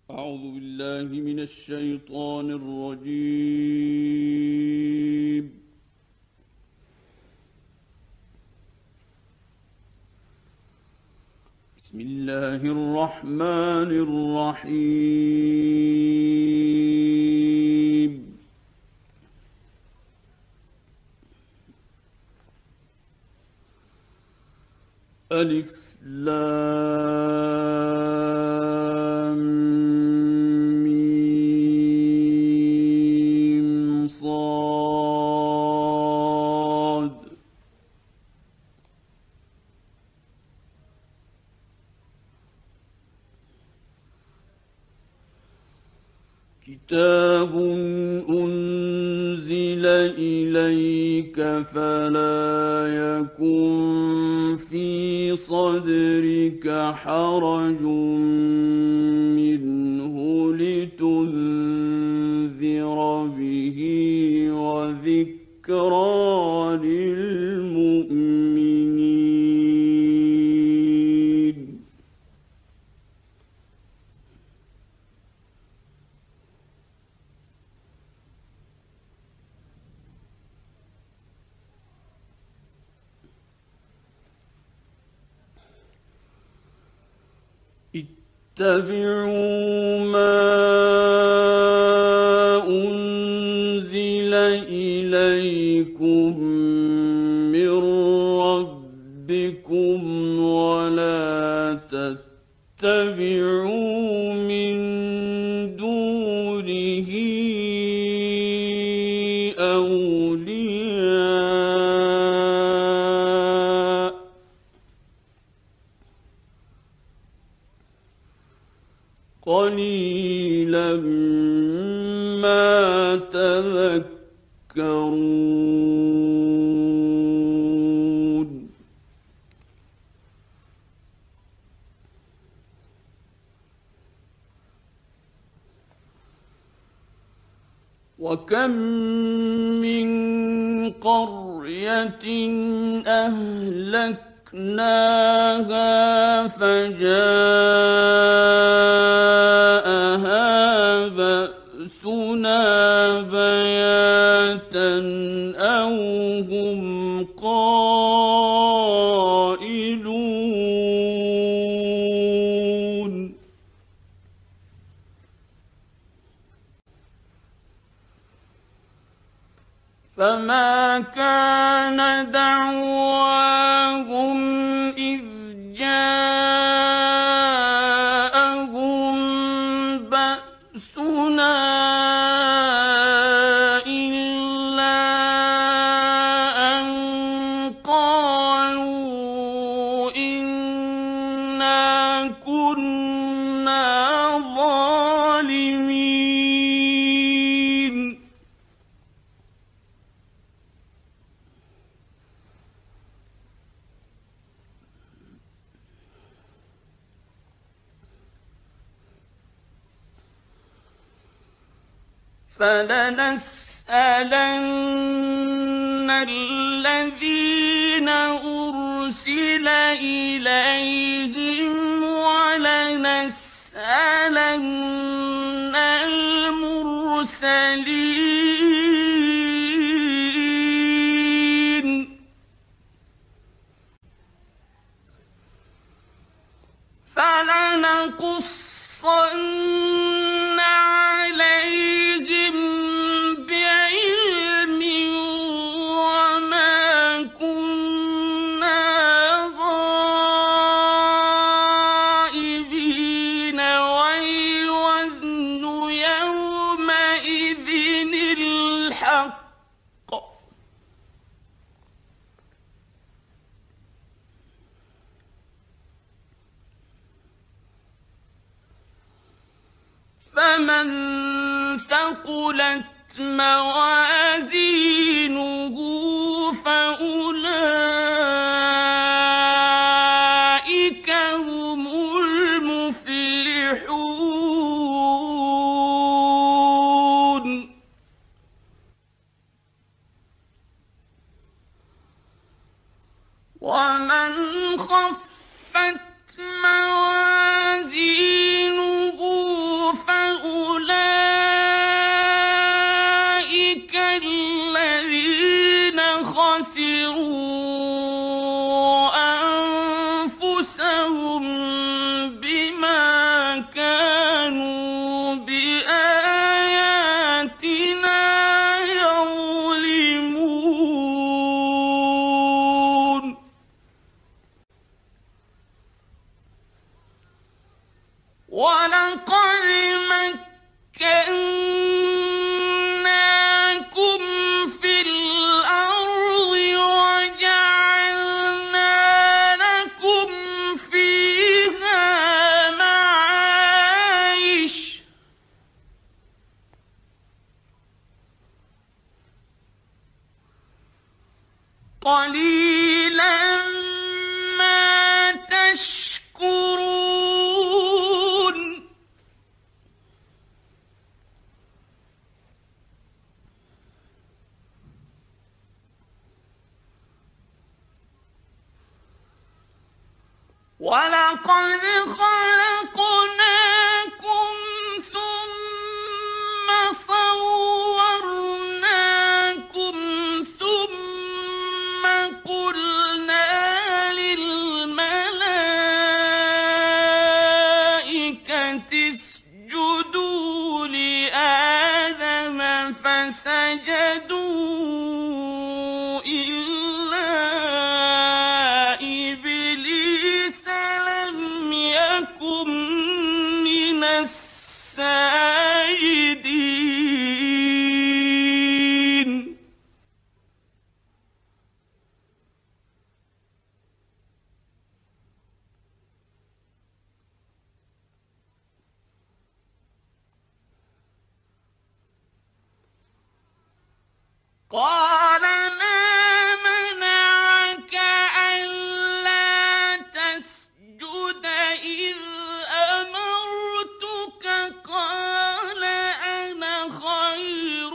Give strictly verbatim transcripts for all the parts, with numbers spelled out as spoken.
أعوذ بالله من الشيطان الرجيم. بسم الله الرحمن الرحيم. ألف لام ميم صاد. كتاب أنزل إليك فلا يكن في صدرك حرج منه لتنذر به وذكرى للمؤمنين. اتبعوا ما أنزل إليكم من ربكم ولا تتبعوا من دونه أولياء قليلا ما تذكرون. وكم من قرية أهلكناها فجاءها بأسنا بياتا أو هم قائلون. فما كان دعواهم إذ جاءهم بأسنا إلا أن قالوا إنا كنا ظالمين. فلنسألن الذين أرسل إليهم ولنسألن المرسلين. فلنقصن عليهم بعلم وما كنا غائبين والوزن يومئذ الحق. فمن ثقلت موازينه فأولئك هم المفلحون. ومن خفت موازينه ولقد مكناكم في الأرض وجعلنا لكم فيها معايش قليلا ما تشكرون ولقد خلقناكم ثم صورناكم ثم قلنا للملائكة اسجدوا لآدم فسجدوا إلا إبليس لم يكن من الساجدين قال ما منعك ألا تسجد إذ أمرتك قال أنا خير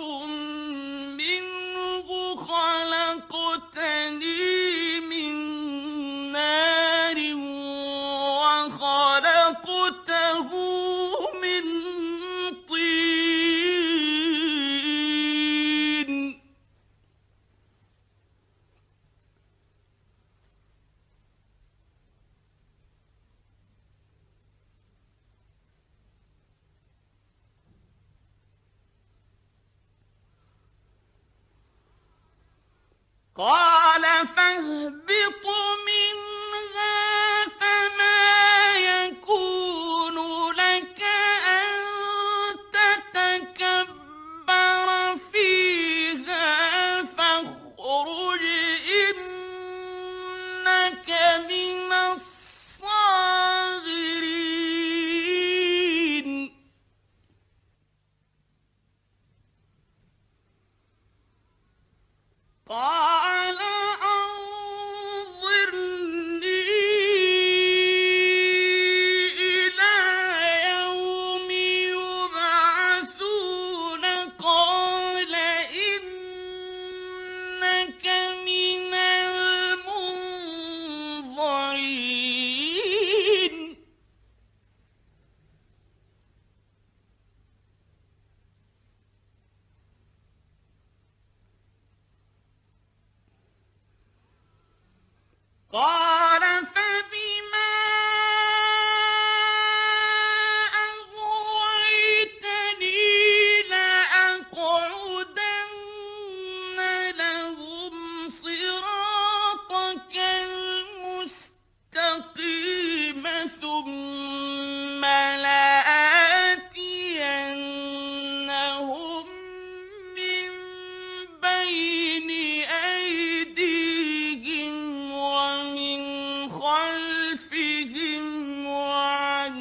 منه خلقتني من نار وخلقته من طين قال فاهبط منها فما يكون لك أن تتكبر فيها فاخرج إنك من الصاغرين قال أنظرني إلى يوم يبعثون قال إنك من المنظرين قال فبما أغويتني لأقعدن لهم صراطك المستقيم ثم لآتينهم من بين أيديهم ومن خلفهم وعن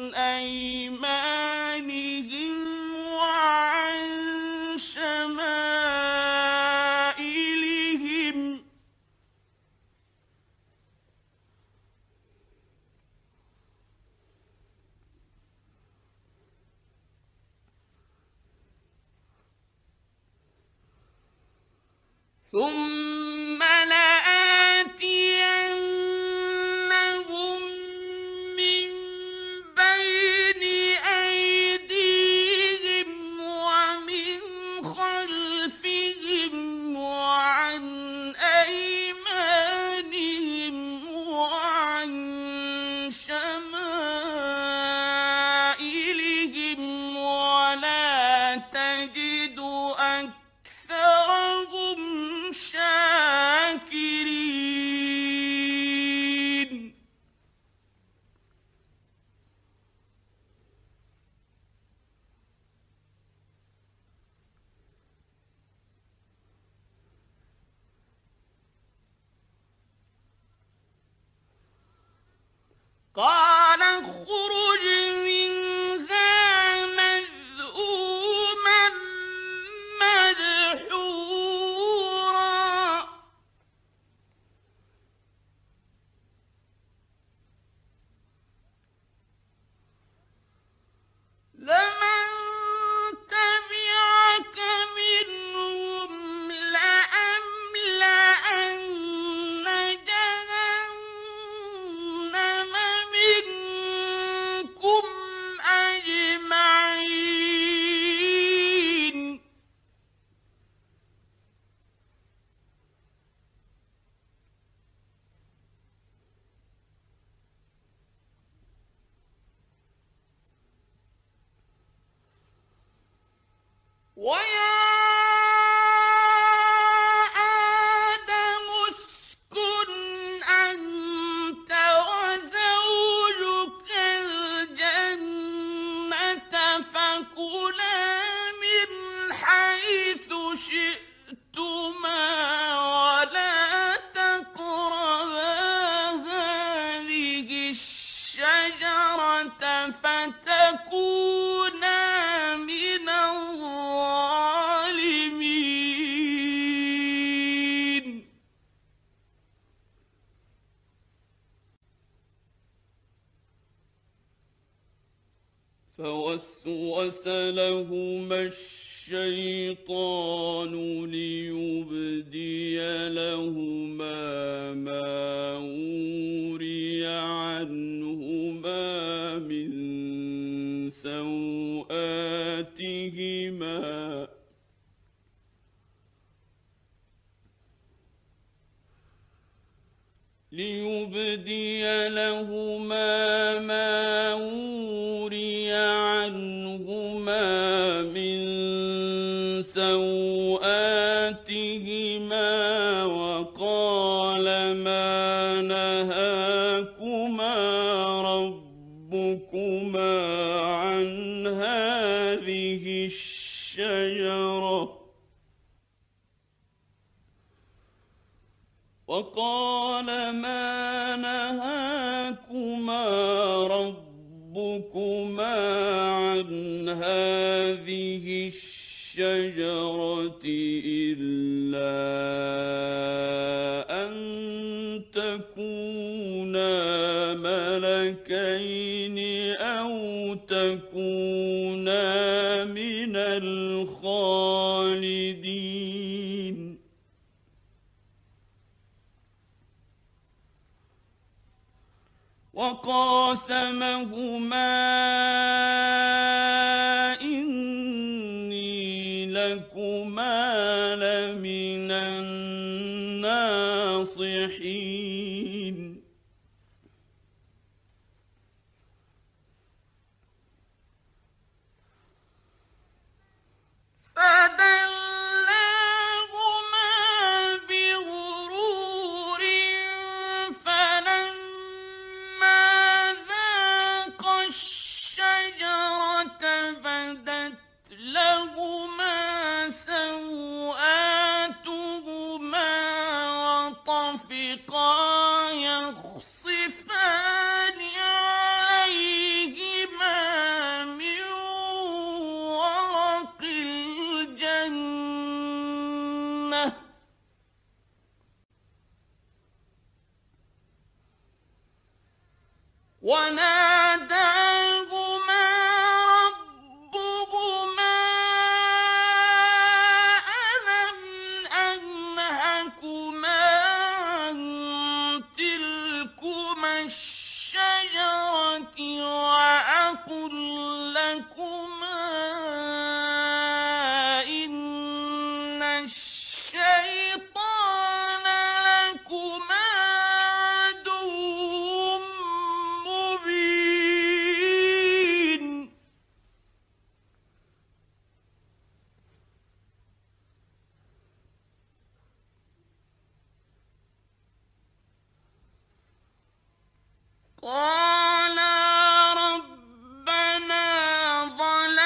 أيمانهم وعن شمائلهم ثم لآتينهم من بين أيديهم ومن خلفهم وعن أيمانهم وعن شمائلهم ولا تجد أكثرهم شاكرين قال اخرج منها مذءوما مدحورا لمن تبعك منهم لأملأن جهنم منكم أجمعين ويا آدم اسكن أنت وزوجك الجنة فكلا من حيث شئتما ولا تقربا هذه الشجرة فتكونا من الظالمين فوسوس لهما الشيطان ليبدي لهما ما وري عنهما من سوآتهما ليبدي لهما ما وري عنهما من سوآتهما وقال ما نهاكما ربكما عن هذه الشجرة وقال ما نهاكما ربكما عن هذه الشجرة إلا أن تكونا ملكين أو تكونا من الخالدين وقاسمهما إني لكما لمن الناصحين فدلاهما بغرور فلما ذاقا الشجرة بدت لهما سوآتهما وطفقا يخصفان عليهما من ورق الجنة وناداهما ربهما ألم أنهكما عن تلكما الشجرة وأقل لكما إن الشيطان لكما عدو مبين قالا ربنا ظلمنا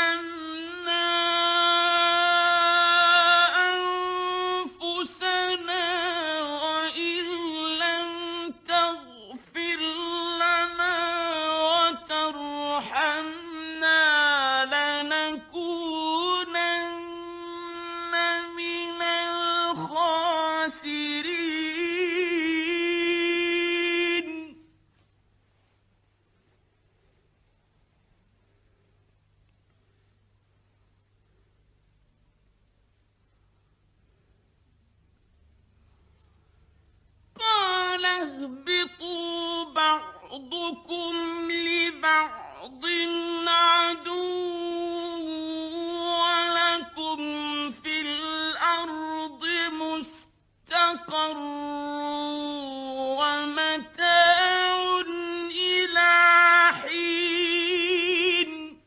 لنكونن من الخاسرين قال اهبطوا بعضكم لبعض عدو ولكم في الأرض مستقر ومتاع إلى حين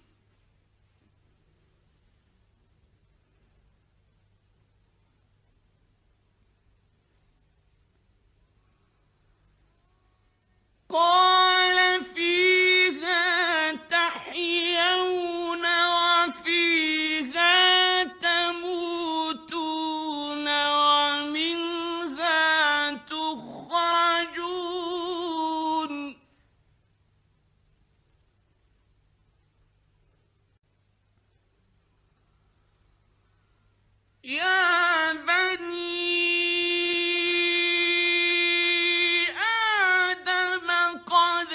قال فيها تحيون وفيها تموتون ومنها تخرجون يا بني آدم قد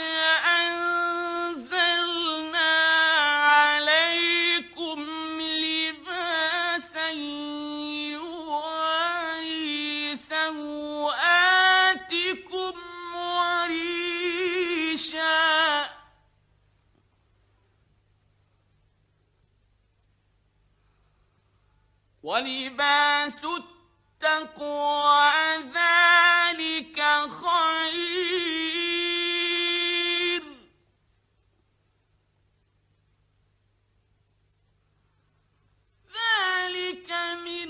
أنزلنا عليكم لباسا يواري سوآتكم وريشا ولباس التقوى ذلك خير ذلك من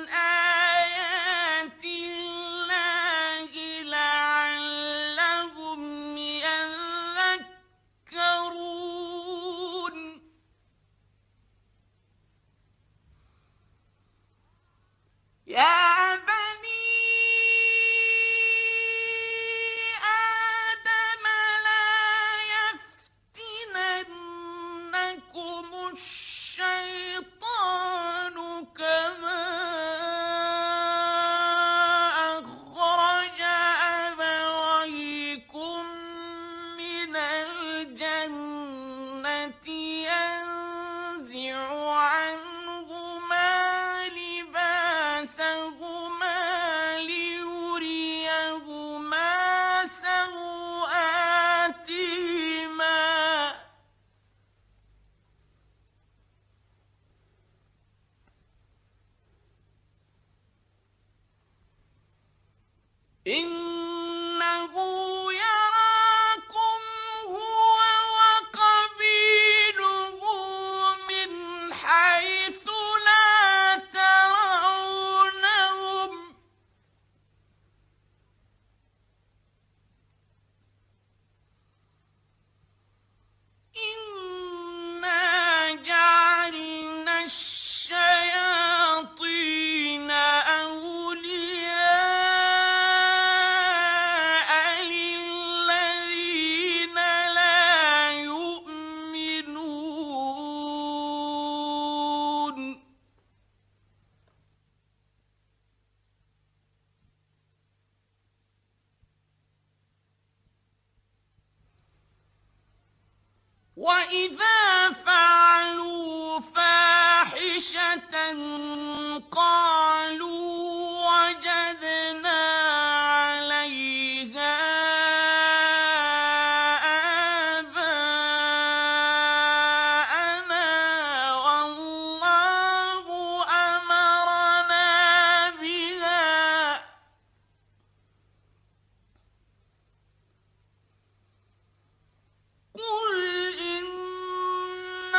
آيات الله لعلهم يذكرون يا بني آدم لا يفتننكم الشيطان كما أخرج أبويكم من الجنة ينزع عنهما لباسهما ليريهما سوآتهما إنه يراكم هو وقبيله من حيث لا ترونهم إنا جعلنا الشياطين أولياء للذين لا يؤمنون وإذا فعلوا فاحشة قالوا وجدنا عليها آباءنا والله أمرنا بها قل إن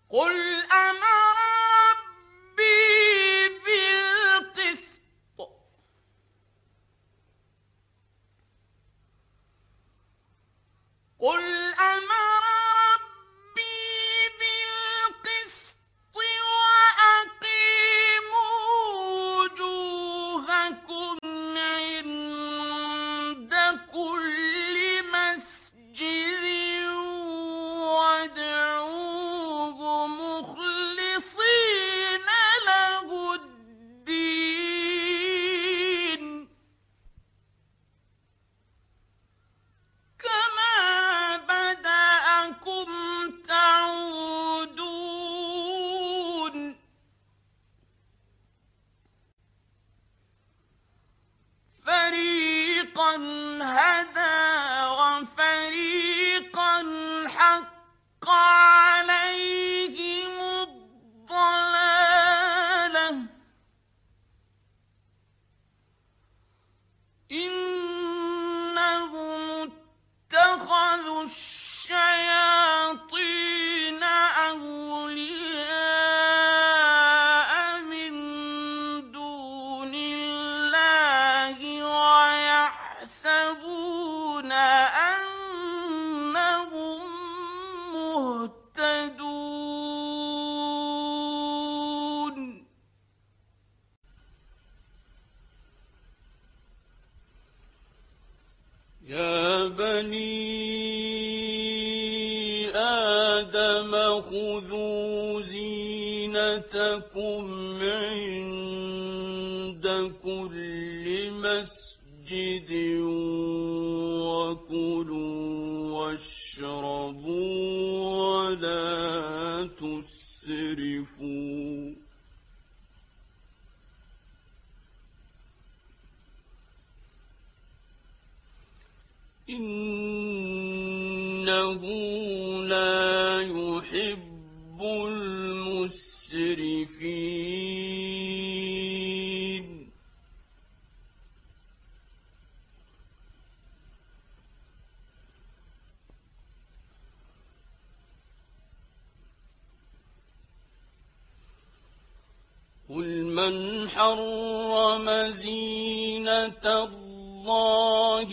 قل أمر ربي بالقسط قل أمر ربي بالقسط وأقيموا وجوهكم عند كل مسجد وادعوه مخلصين له الدين كما بدأكم تعودون فريقا هدى وفريقا حق عليهم الضلالة إنهم اتخذوا الشياطين أولياء من دون الله ويحسبون أنهم مهتدون يا بني آدم خذوا زينتكم عند كل مسجد وكلوا واشربوا ولا تسرفوا إنه لا يحب المسرفين قل من حرم زينة الله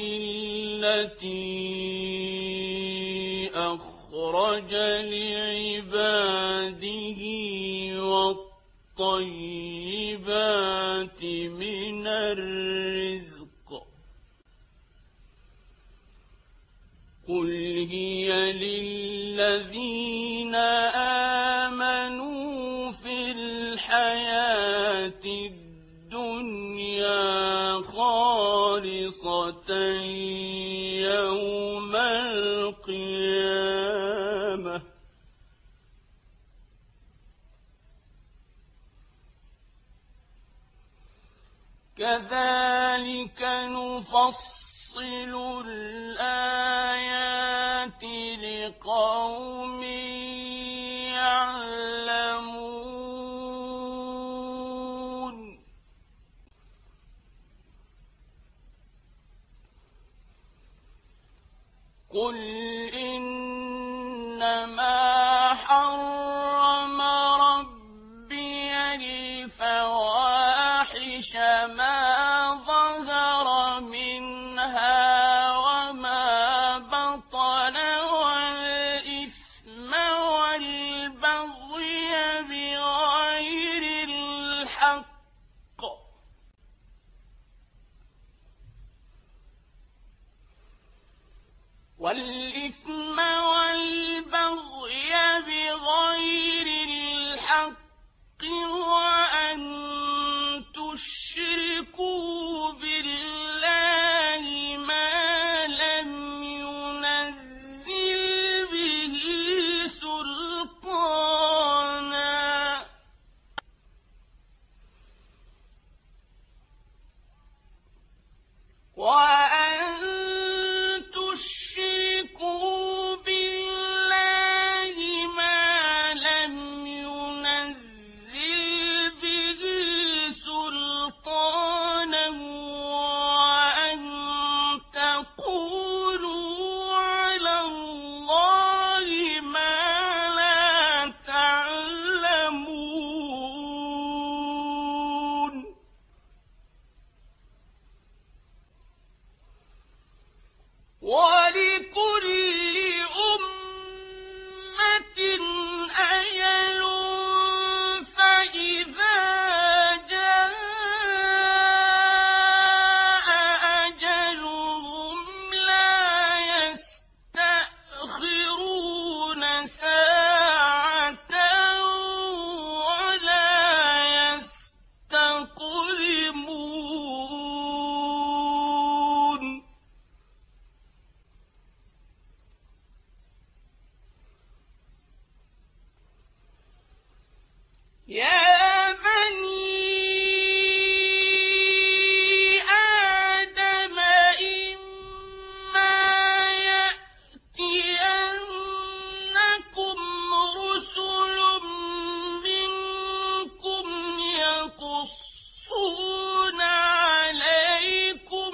التي أخرج لعباده والطيبات من الرزق قل هي للذين آمنوا في الحياة الدنيا خالصة يوم القيامة كذلك نفصل الآيات لقوم يعلمون قل إنما حرم ربي الفواحش ما ظهر منها وما بطن والإثم والبغي بغير الحق والإثم والبغي بغير الحق وأن تشركوا بالله ما لم ينزل به سلطانا وأن تشركوا سَاعَةً وَلَا يَسْتَقْدِمُونَ يَا بَنِي آدَمَ إِمَّا يَأْتِيَنَّكُمْ رُسُلٌ مِّنكُمْ يَقُصُّونَ عَلَيْكُمْ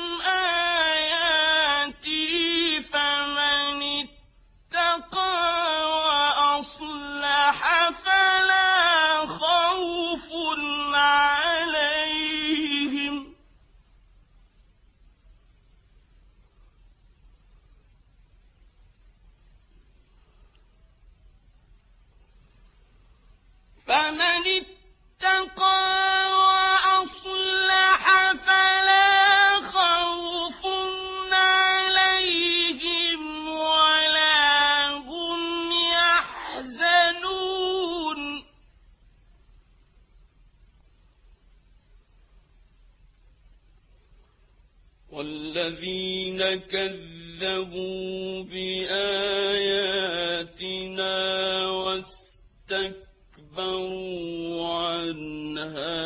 آيَاتِي فَمَنِ اتَّقَىٰ وَأَصْلَحَ فَلَا خَوْفٌ عَلَيْهِمْ فَمَنِ اتَّقَىٰ وَأَصْلَحَ فَلَا خَوْفٌ عَلَيْهِمْ وَلَا هُمْ يَحْزَنُونَ وَالَّذِينَ كَذَّبُوا بِآيَاتِنَا وَاسْتَكْبَرُوا عَنْهَا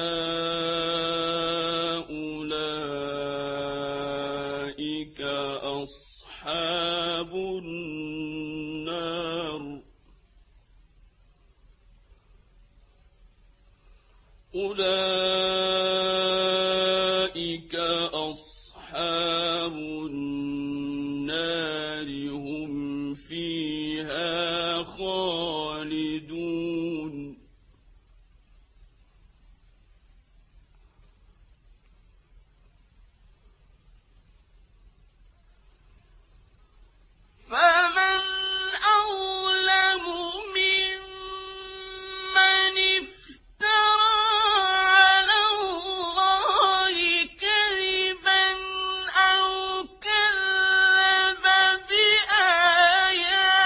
أُولَٰئِكَ أَصْحَابُ النَّارِ أُولَٰئِكَ أَصْحَابُ النَّارِ هُمْ فِيهَا خَالِدُونَ فَمَنْ أَظْلَمُ مِمَّنِ افْتَرَىٰ عَلَى اللَّهِ كَذِبًا أَوْ كَذَّبَ بِآيَاتِهِ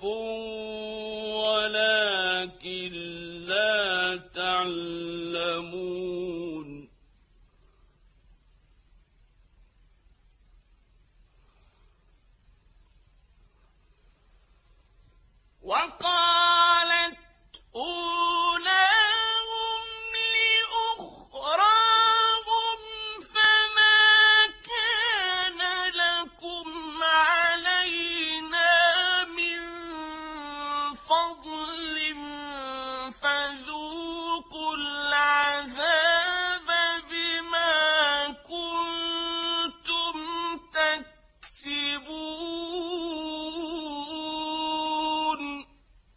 ولكن لا تعلمون وقالت أولاهم لأخراهم فما كان لكم علينا من فضل فذوقوا العذاب بما كنتم تكسبون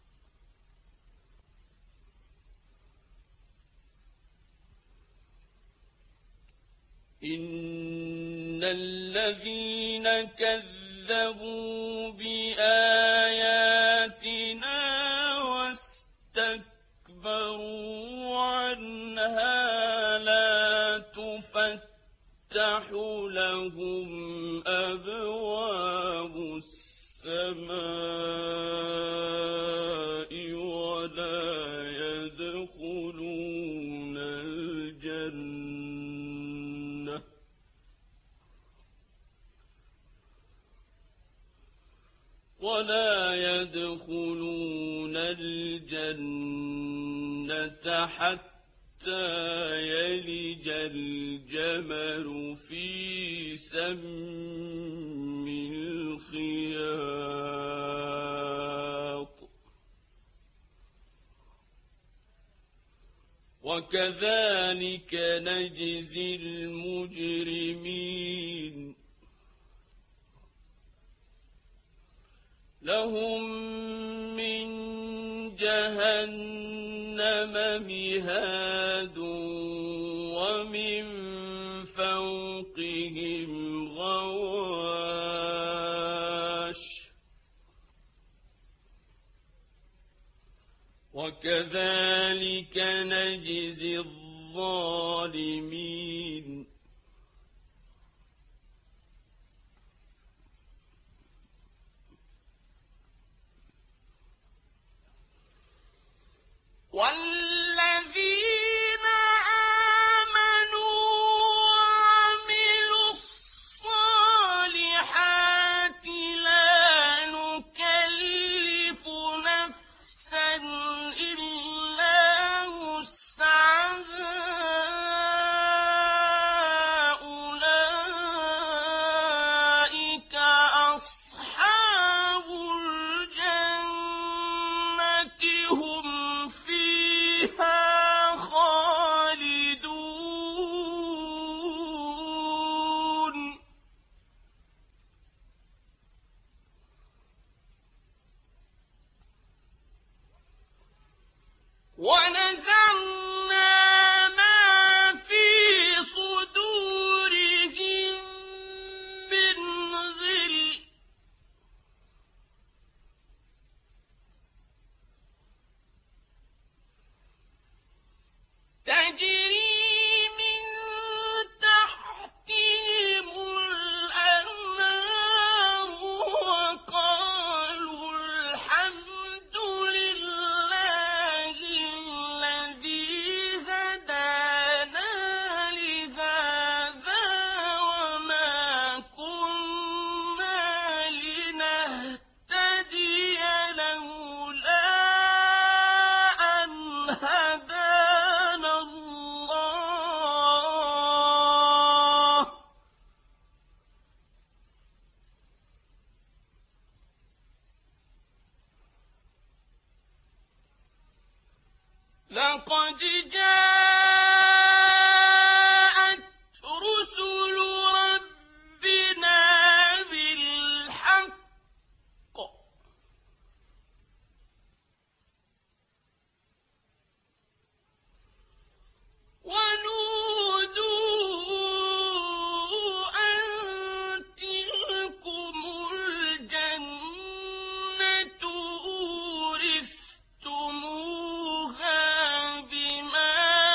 إن الذين كذبوا بآياتنا واستكبروا عنها لا تفتح لهم أبواب السماء ولا يدخلون الجنة ولا يدخلون الجنة حتى يلج الجمل في سم الخياط وكذلك نجزي المجرمين لهم من جهنم مهاد ومن فوقهم غواش وكذلك نجزي الظالمين والذين آمنوا وعملوا الصالحات لا نكلف نفسا إلا وسعها أولئك أصحاب الجنة هم فيها خالدون ونزعنا ما في صدورهم من غل تجري من تحتهم الأنهار وقالوا الحمد لله الذي هدانا لهذا وما كنا لنهتدي لولا أن هدانا الله لقد جاءت رسل ربنا بالحق ونودوا أن تلكم الجنة أورثتموها بما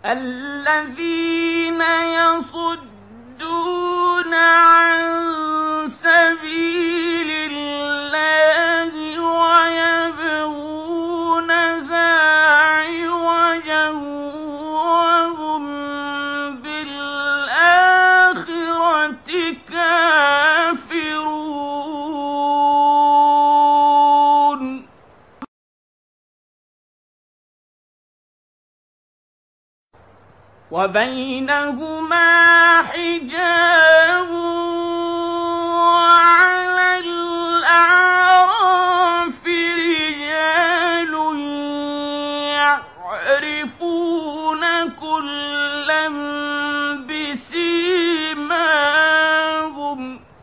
الذين يصدون عن سبيل الله ويبغونها عوجا وهم بالآخرة كافرون وبينهما حجاب وعلى الأعراف رجال يعرفون كلا بسيماهم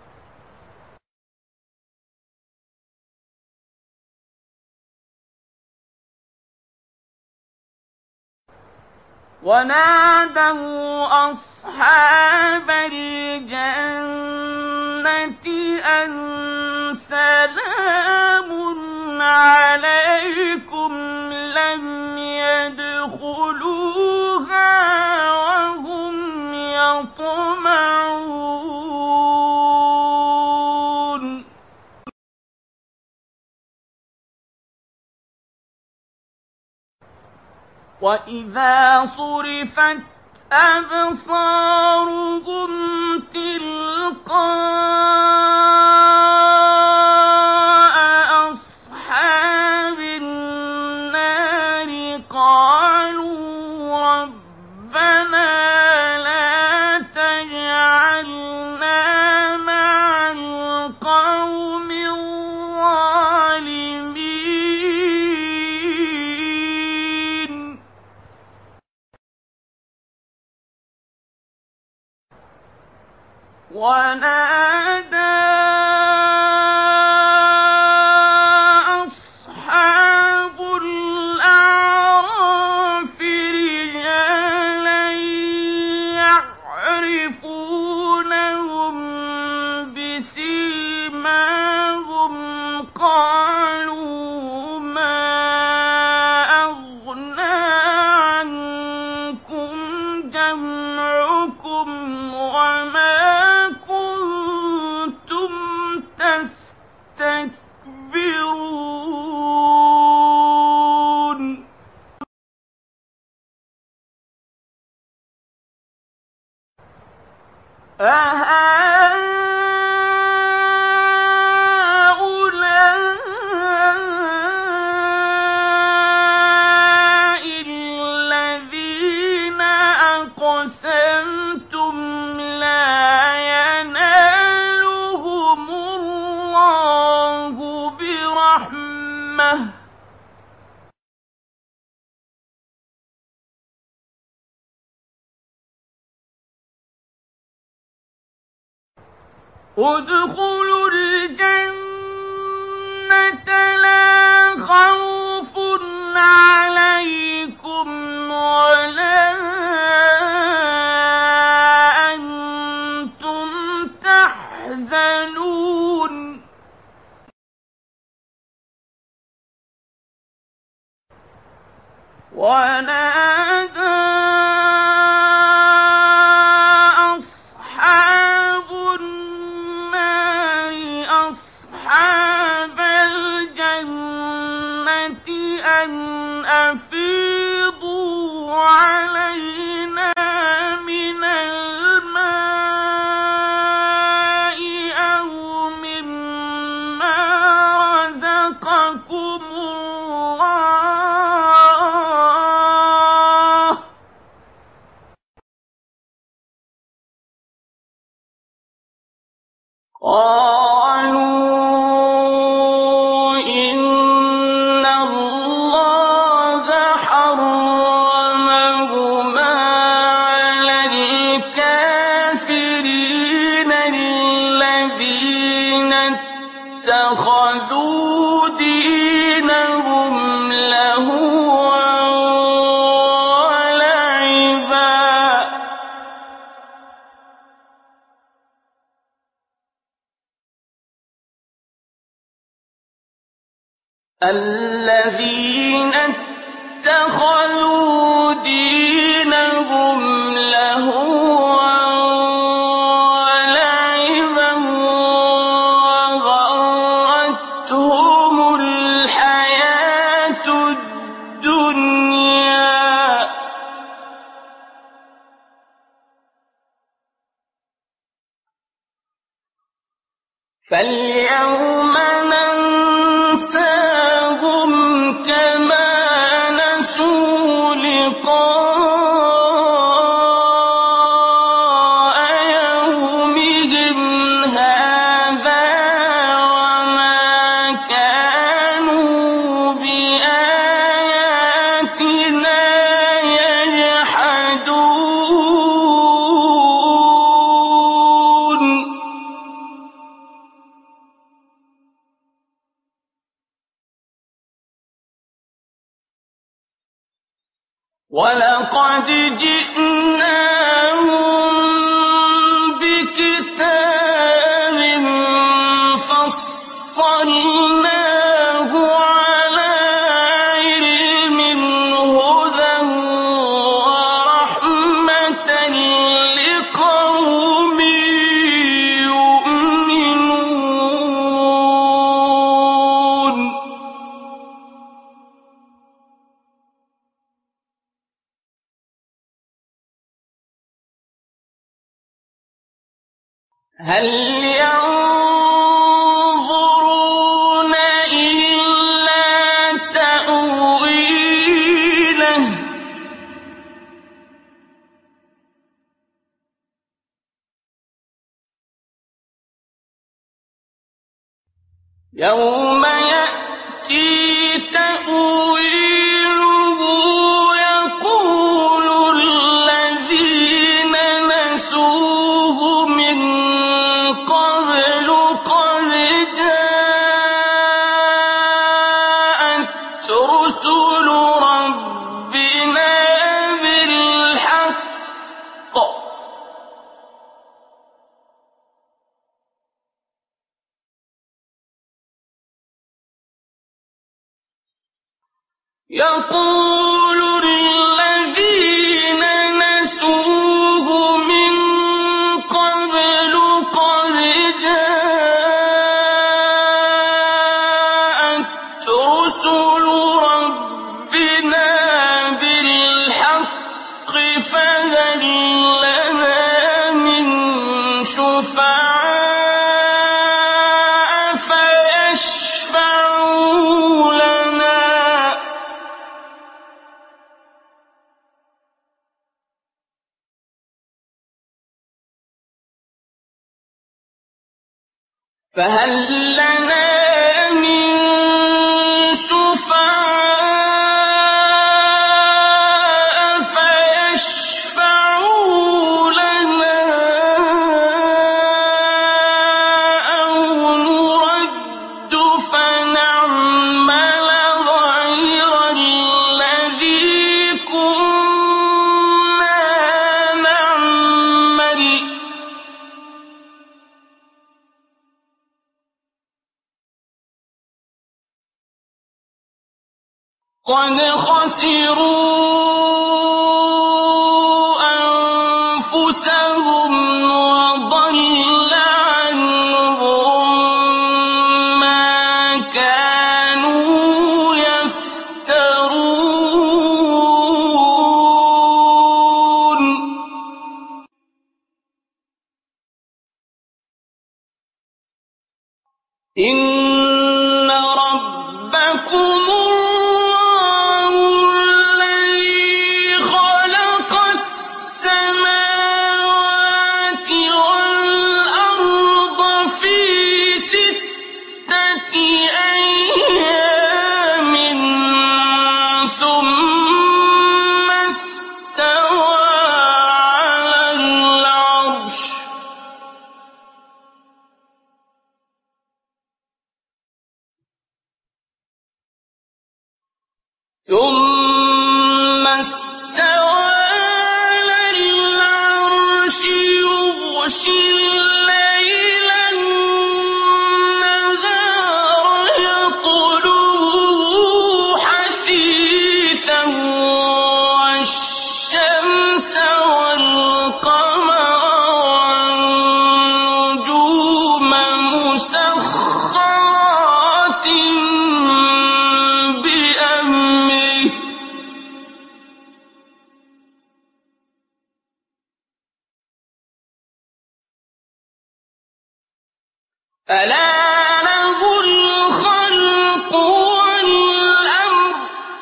ونادوا أصحاب الجنة أن سلام عليكم لم يدخلوها وهم يطمعون وإذا صرفت أبصارهم تلقاء أصحاب النار قالوا ربنا لا تجعلنا مع القوم الظالمين ونادى أصحاب الأعراف رجالا يعرفونهم بسيماهم قالوا ما أغنى عنكم جمعكم وما تستكبرون أهؤلاء الذين أقسمتم لا ينالهم الله برحمة ادخلوا الجنة لا خوف عليكم ولا أنتم تحزنون ونادى أصحاب النار أصحاب الجنة أن أفيضوا علينا من الماء أو مما رزقكم الله قالوا إن الله حرمهما على الكافرين الذين اتخذوا دينهم لهوا ولعبا الذين اتخذوا دينهم الدنيا فاليوم ننساهم كما نسوا لقاء يومهم هذا وما كانوا بآياتنا يجحدون ولقد جئناهم بكتاب فصلناه على علم هدى ورحمة لقوم يؤمنون هل ينظرون إلا تأويله يوم يأتي تأويله يقول الذين نسوه من قبل قد جاءت رسل ربنا بالحق يقول الذين نسوه من قبل قد جاءت رسل ربنا بالحق فهل لنا من شفعاء فيشفعوا لنا فهل لنا من شفعاء فيشفعوا لنا أو نرد فنعمل غير الذي كنا نعمل قد خسروا أنفسهم وضل عنهم ما كانوا يفترون إن ربكم الله الذي خلق السماوات والأرض في ستة أيام ثم استوى على العرش ثم استوى على العرش يغشي الليل النهار يطلبه حثيثا والشمس والقمر والنجوم مسخرات بأمره ألا له الخلق والأمر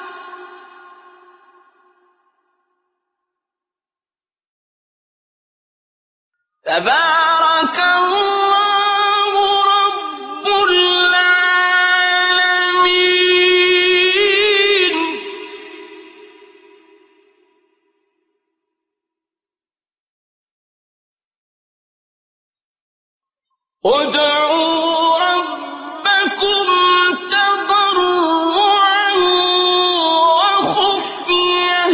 تبارك الله رب العالمين. ادعوا ربكم تضرعا وخفية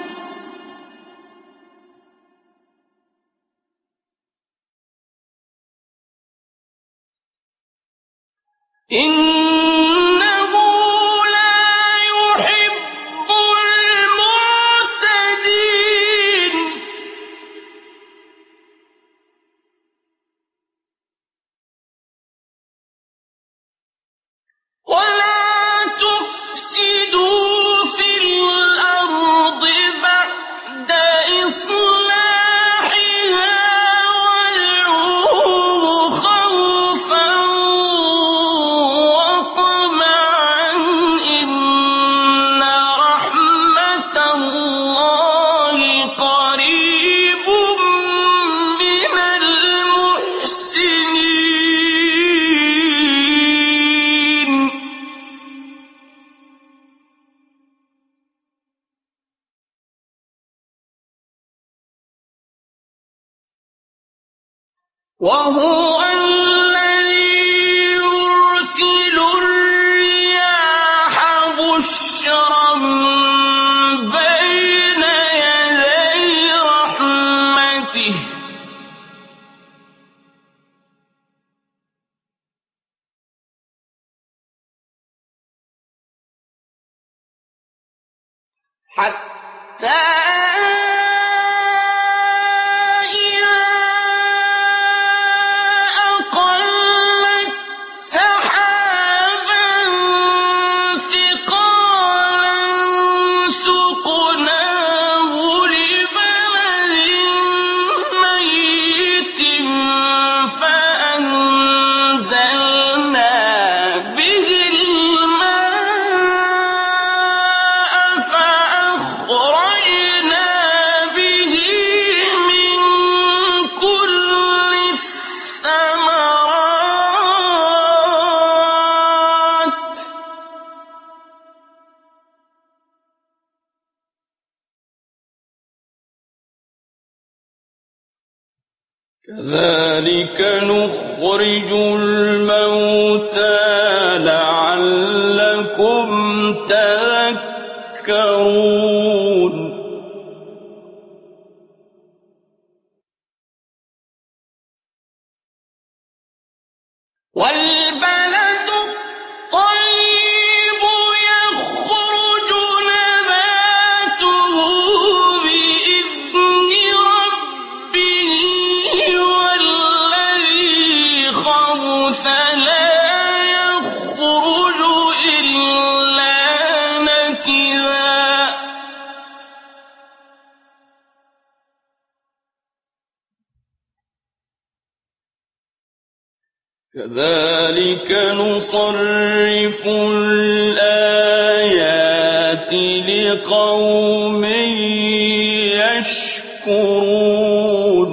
إنه لا يحب المعتدين. ولا تفسدوا في الأرض بعد إصلاحها وادعوه خوفا وطمعا إن رحمة الله قريب من المحسنين. وهو الذي يرسل الرياح بشرا بين يدي رحمته حتى كذلك نخرج الموتى لعلكم تذكرون. والبلد الطيب يخرج نباته بإذن ربه والذي خبث لا يخرج إلا نكدا. كذلك نصرف الآيات لقوم يشكرون.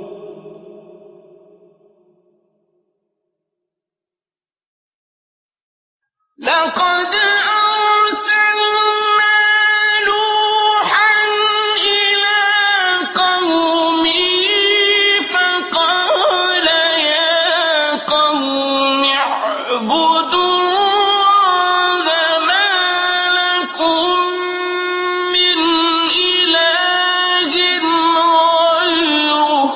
لقد أرسلنا نوحا إلى قومه فقال يا قوم اعبدوا الله ما لكم من إله غيره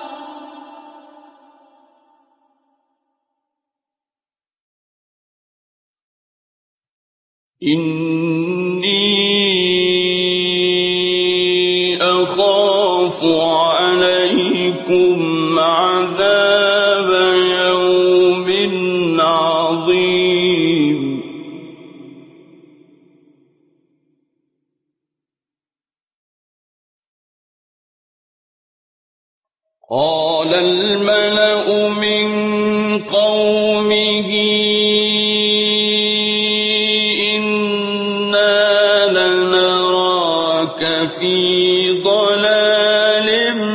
إني أخاف عليكم عذاب يوم عظيم. قال الملأ من قومه إنا لنراك في ضلال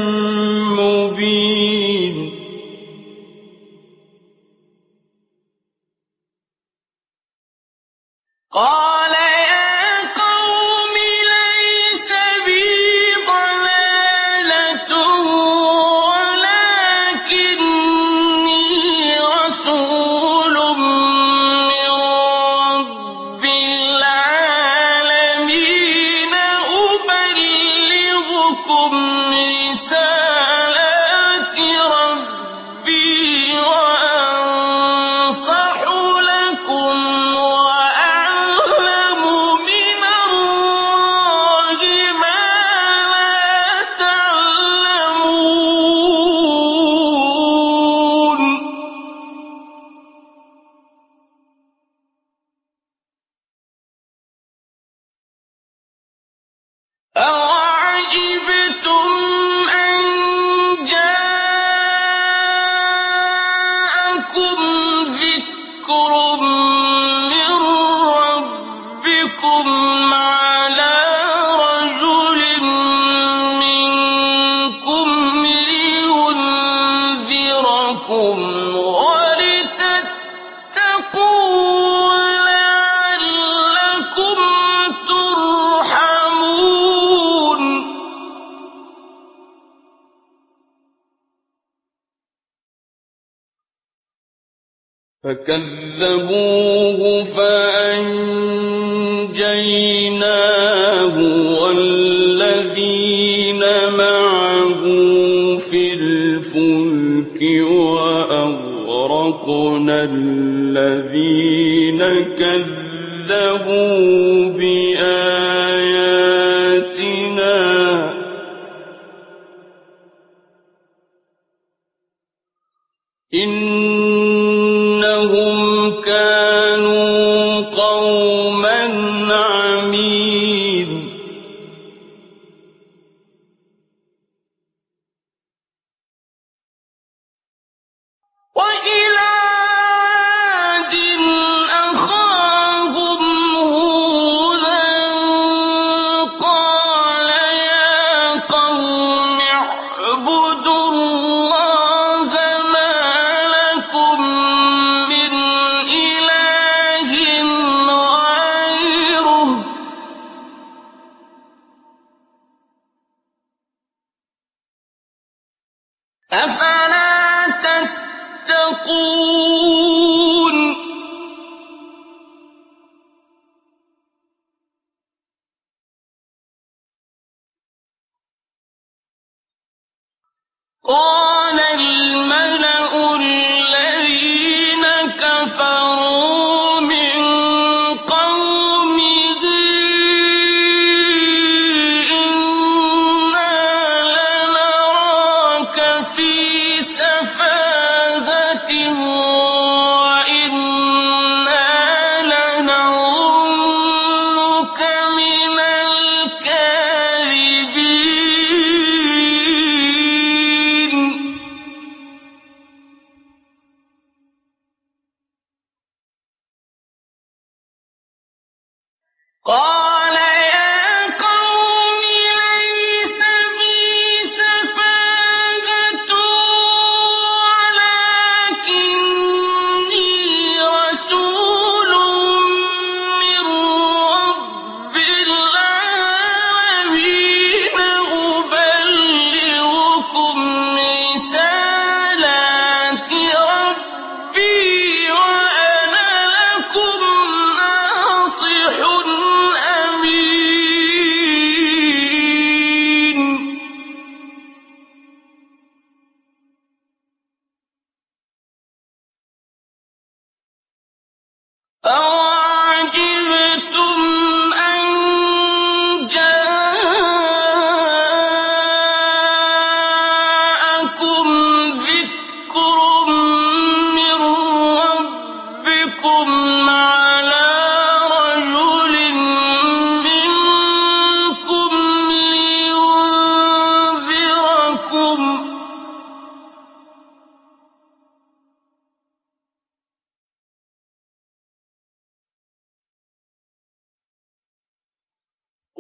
مبين قال يا قوم ليس بي ضلالة ولكني رسول من رب العالمين أبلغكم رسالات ربي وأنصح لكم وأعلم من الله ما لا تعلمون أَوَعَجِبْتُمْ أَن جَاءَكُمْ ذِكْرٌ مِّن رَّبِّكُمْ عَلَىٰ رَجُلٍ مِّنكُمْ لِيُنذِرَكُمْ وَلِتَتَّقُوا لَعَلَّكُمْ تُرْحَمُونَ فكذبوه فأنجيناه والذين معه في الفلك وأغرقنا الذين كذبوا بآياتنا إنهم كانوا قوما عمين وإلى عاد أخاهم هودا قال يا قوم اعبدوا الله ما لكم من إله غيره أفلا تتقون قال الملأ الذين كفروا من قومه إنا لنراك في سفاهة وإنا لنظنك من الكاذبين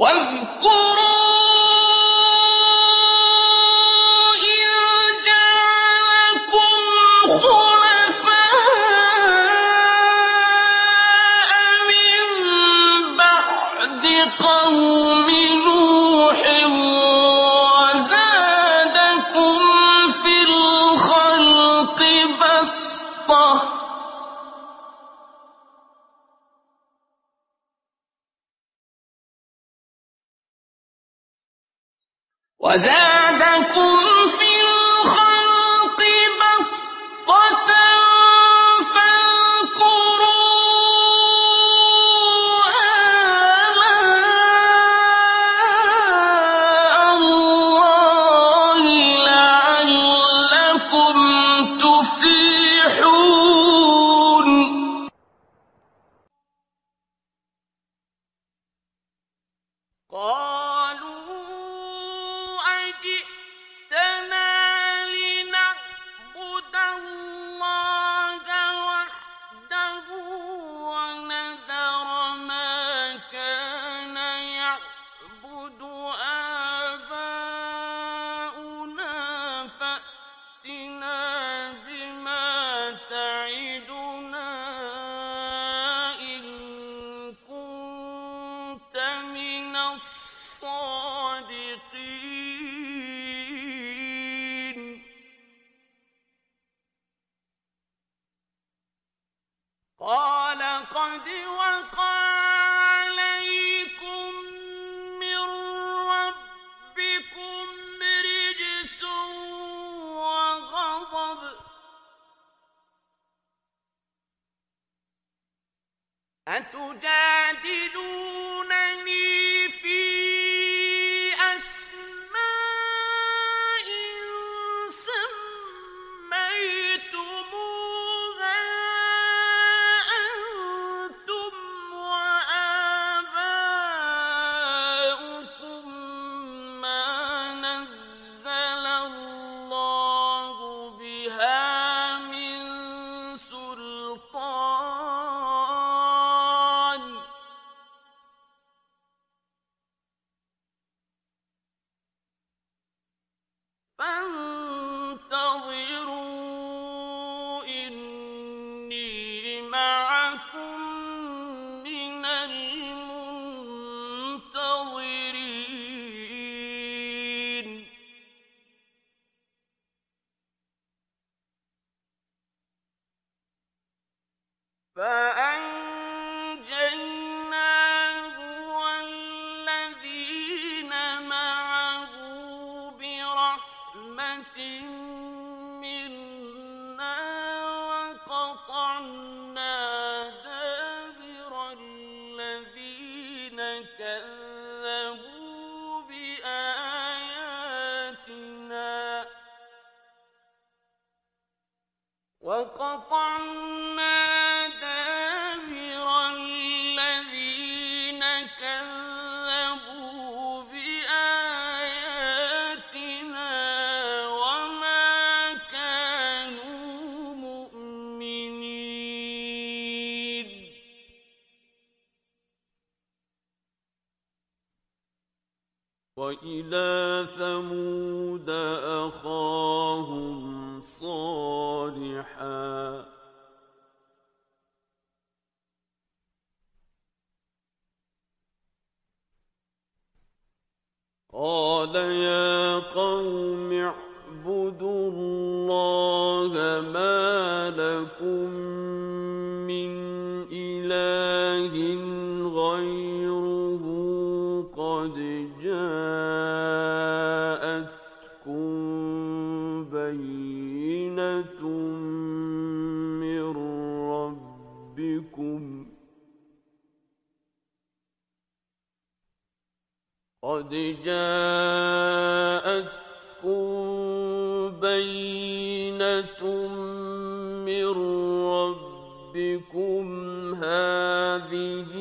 واذكروا إذ جعلكم خلفاء من بعد قوم نوح وزادكم في الخلق بسطة وزادكم في الخلق بسطة فاذكروا آلاء الله لعلكم تفلحون. أجئتنا لنعبد الله وحده ونذر ما كان يعبد آباؤنا فأتنا بما تعدنا إن كنت من الصادقين. قال قد وقع عليكم من ربكم رجس وغضب أتجادلونني في أسماء سميتموها أنتم وآباؤكم ما نزل الله بها من سلطان فانتظروا إني معكم من المنتظرين. فأنجيناه والذين معه برحمة منا وقطعنا دابر الذين كذبوا بآياتنا وقطعنا دابر الذين كذبوا بآياتنا وما كانوا مؤمنين. وإلى ثمود أخاهم صالحا قال يا قوم اعبدوا الله ما لكم من إله غيره قد جاءتكم بينة من ربكم قد جاءتكم بينة من ربكم هذه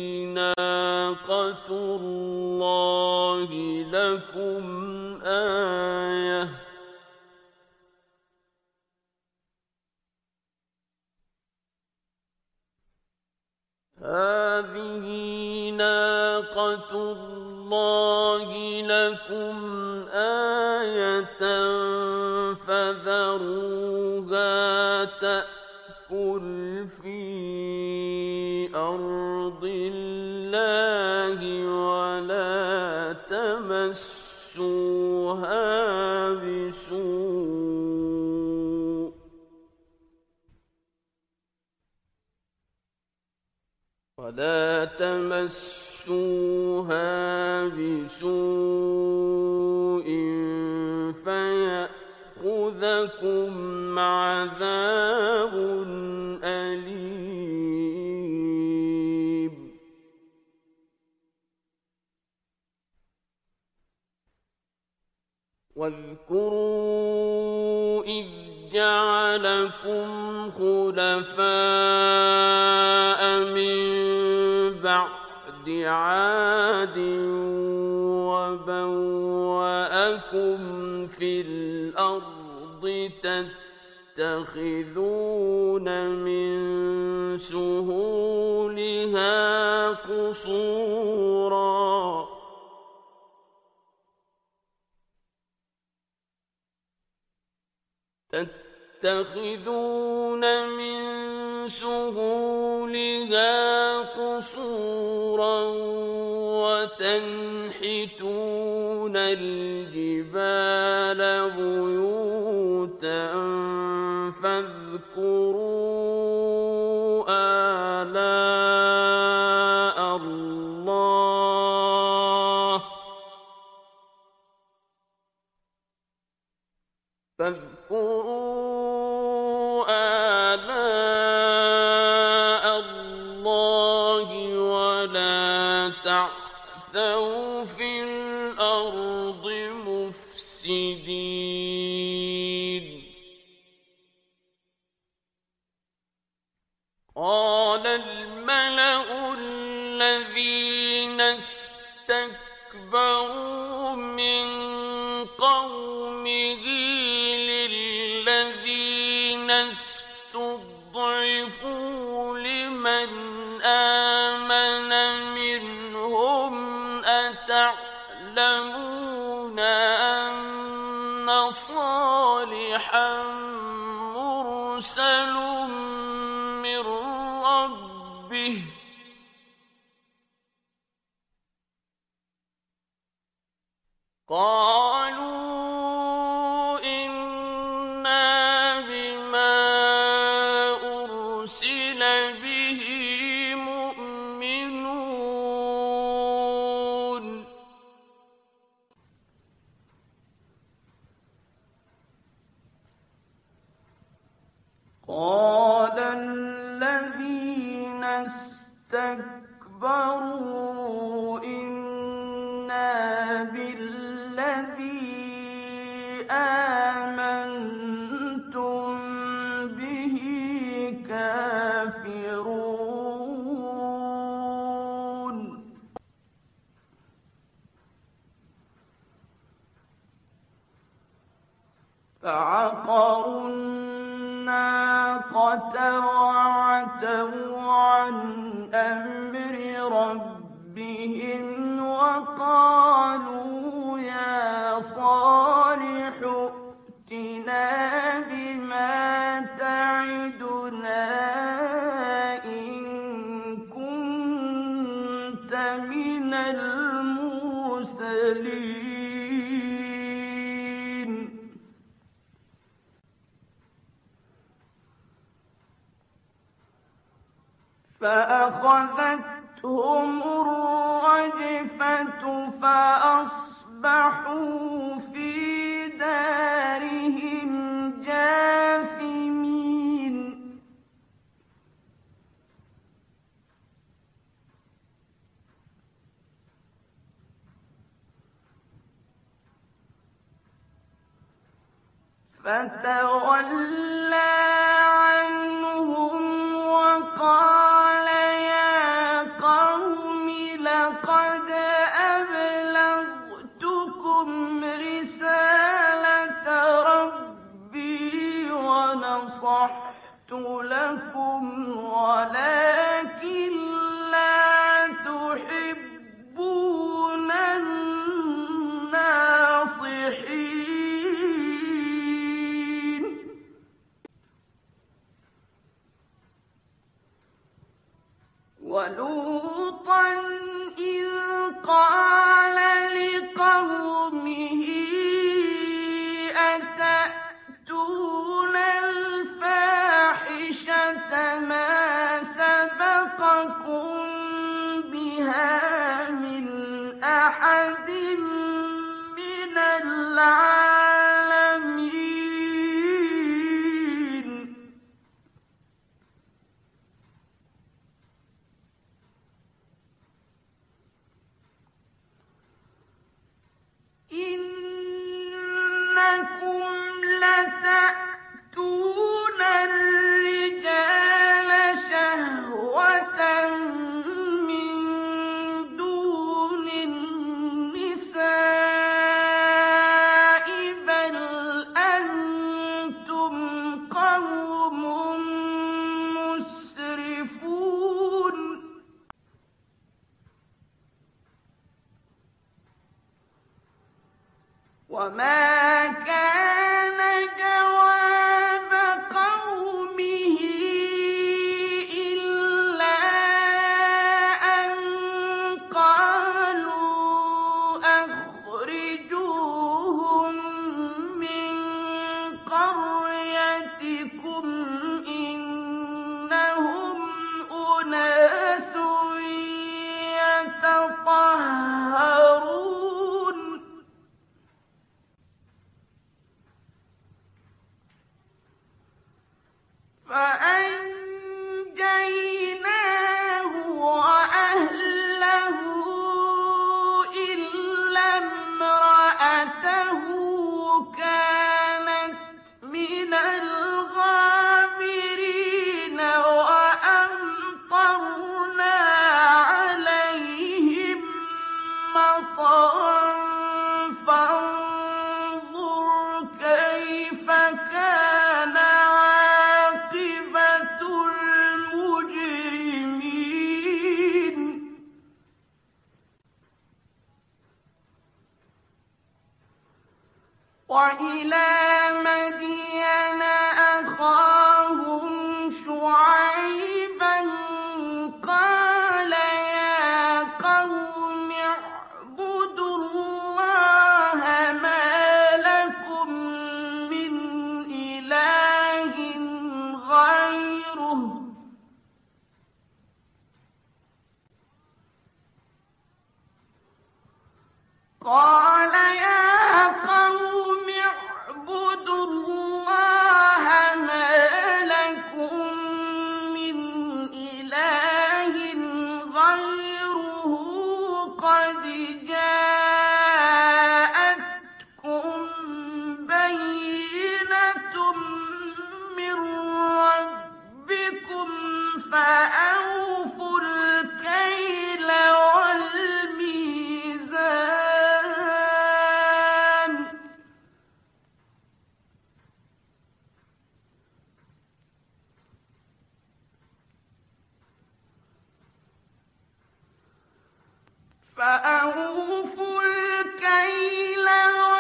ناقة الله لكم آية هذه ناقة الله اللَّهِ لَكُمْ آيَةً فَذَرُوهَا تَأْكُلْ فِي أَرْضِ اللَّهِ وَلَا تَمَسُّوهَا بِسُوءٍ وَلَا تَمَسُّوهَا بِسُوءٍ فَيَأْخُذَكُمْ عَذَابٌ أَلِيمٌ وَاذْكُرُوا إِذْ جَعَلَكُمْ خُلَفَاءَ مِن بَعْدِ عَادٍ وَبَوَّأَكُمْ فِي الْأَرْضِ تَتَّخِذُونَ مِن سُهُولِهَا قُصُورًا تَتَّخِذُونَ مِن سُهُولِهَا قُصُورًا وَتَنْحِتُونَ الْجِبَالَ بُيُوتًا فَاذْكُرُوا آلَاءَ اللَّهِ فاذكروا آلاء الله ولا تعثوا في الأرض مفسدين قال الملأ الذين استكبروا من قومه للذين استضعفوا لمن آمن منهم أتعلمون أن صالحا مرسل من ربه قالوا إنا بما أرسل به مؤمنون قال الذين استكبروا إنا بالذي آمنتم به كافرون فعقروا الناقة وعتوا عن أمر ربهم وقالوا يا صالح ائتنا بما تعدنا إن كنت من المرسلين فأخذتهم الرجفة فأصبحوا في دارهم جاثمين فتولى عنهم وقال يا قوم لقد أبلغتكم رسالة ربي ونصحت لكم ولكن لا تحبون الناصحين أحد من العالمين إنكم لتأتون الرجال شهوة من دون النساء بل أنتم قوم مسرفون وما كان جواب قومه إلا أن قالوا أخرجوهم من قريتكم إنهم أناس يتطهرون فأنجيناه وأهله إلا امرأته كانت من الغابرين وأمطرنا عليهم مطرا فانظر كيف كان عاقبة المجرمين وإلى مدين أخاهم شعيبا قال يا قوم اعبدوا الله ما لكم من إله غيره قال يا قوم اعبدوا الله ما لكم من إله غيره قد جاءتكم بينة من ربكم فأوفوا الكيل والميزان فأوفوا الكيل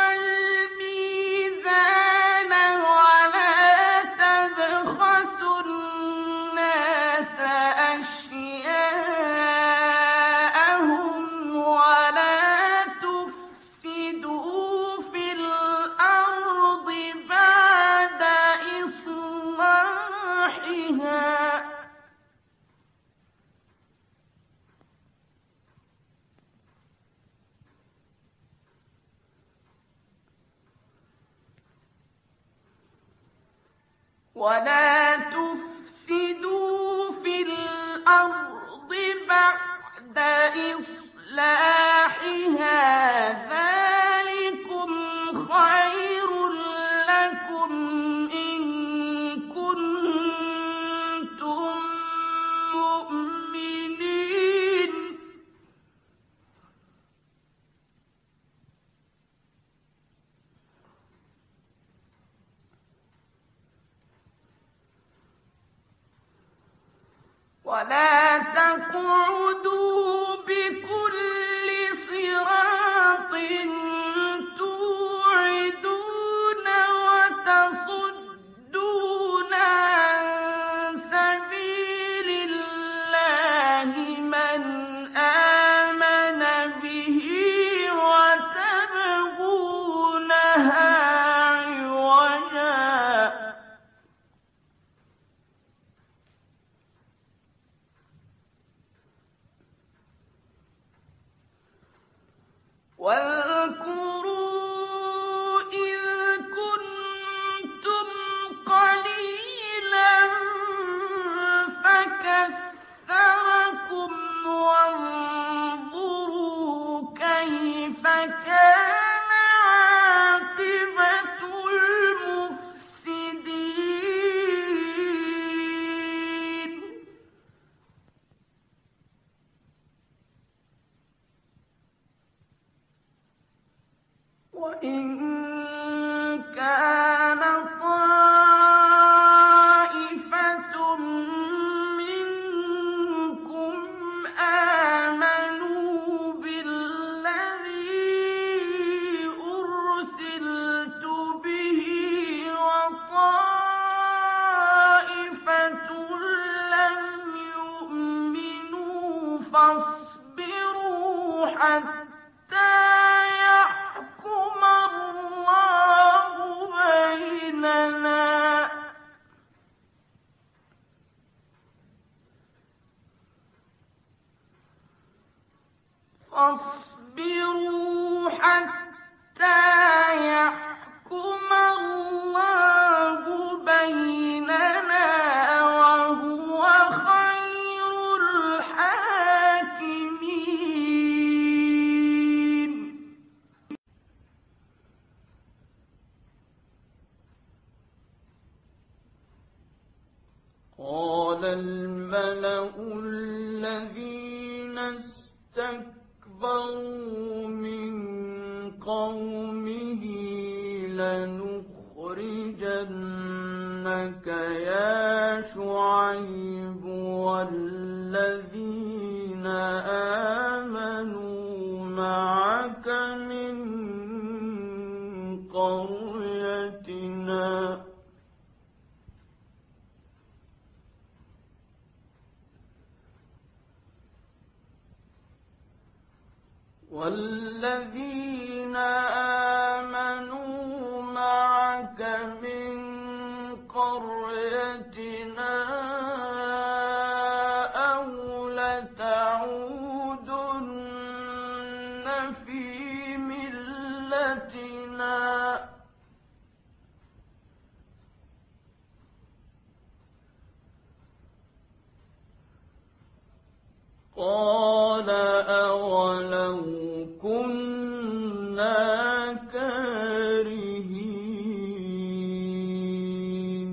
والميزان ولا تبخسوا الناس أشياءهم ولا تفسدوا في الأرض بعد إصلاحها ولا تفسدوا في الأرض بعد إصلاحها ذلكم خير لكم إن كنتم مؤمنين ولا تقعدوا بكل صراط توعدون وتصدون عن سبيل الله من آمن به وتبغونها عوجا كان عاقبة المفسدين وإن كان طائفة منكم آمنوا بالذي أرسلت به وطائفة لم يؤمنوا فاصبروا حتى يحكم الله بيننا فاصبروا حتى يحكم الله بيننا وهو خير الحاكمين. قال الملأ الذين استكبروا من قومه لنخرجنك يا شعيب والذين آمنوا معك من قريتنا والذين آمنوا معك من قريتنا أو لتعودن في ملتنا قال أولو كنا كارهين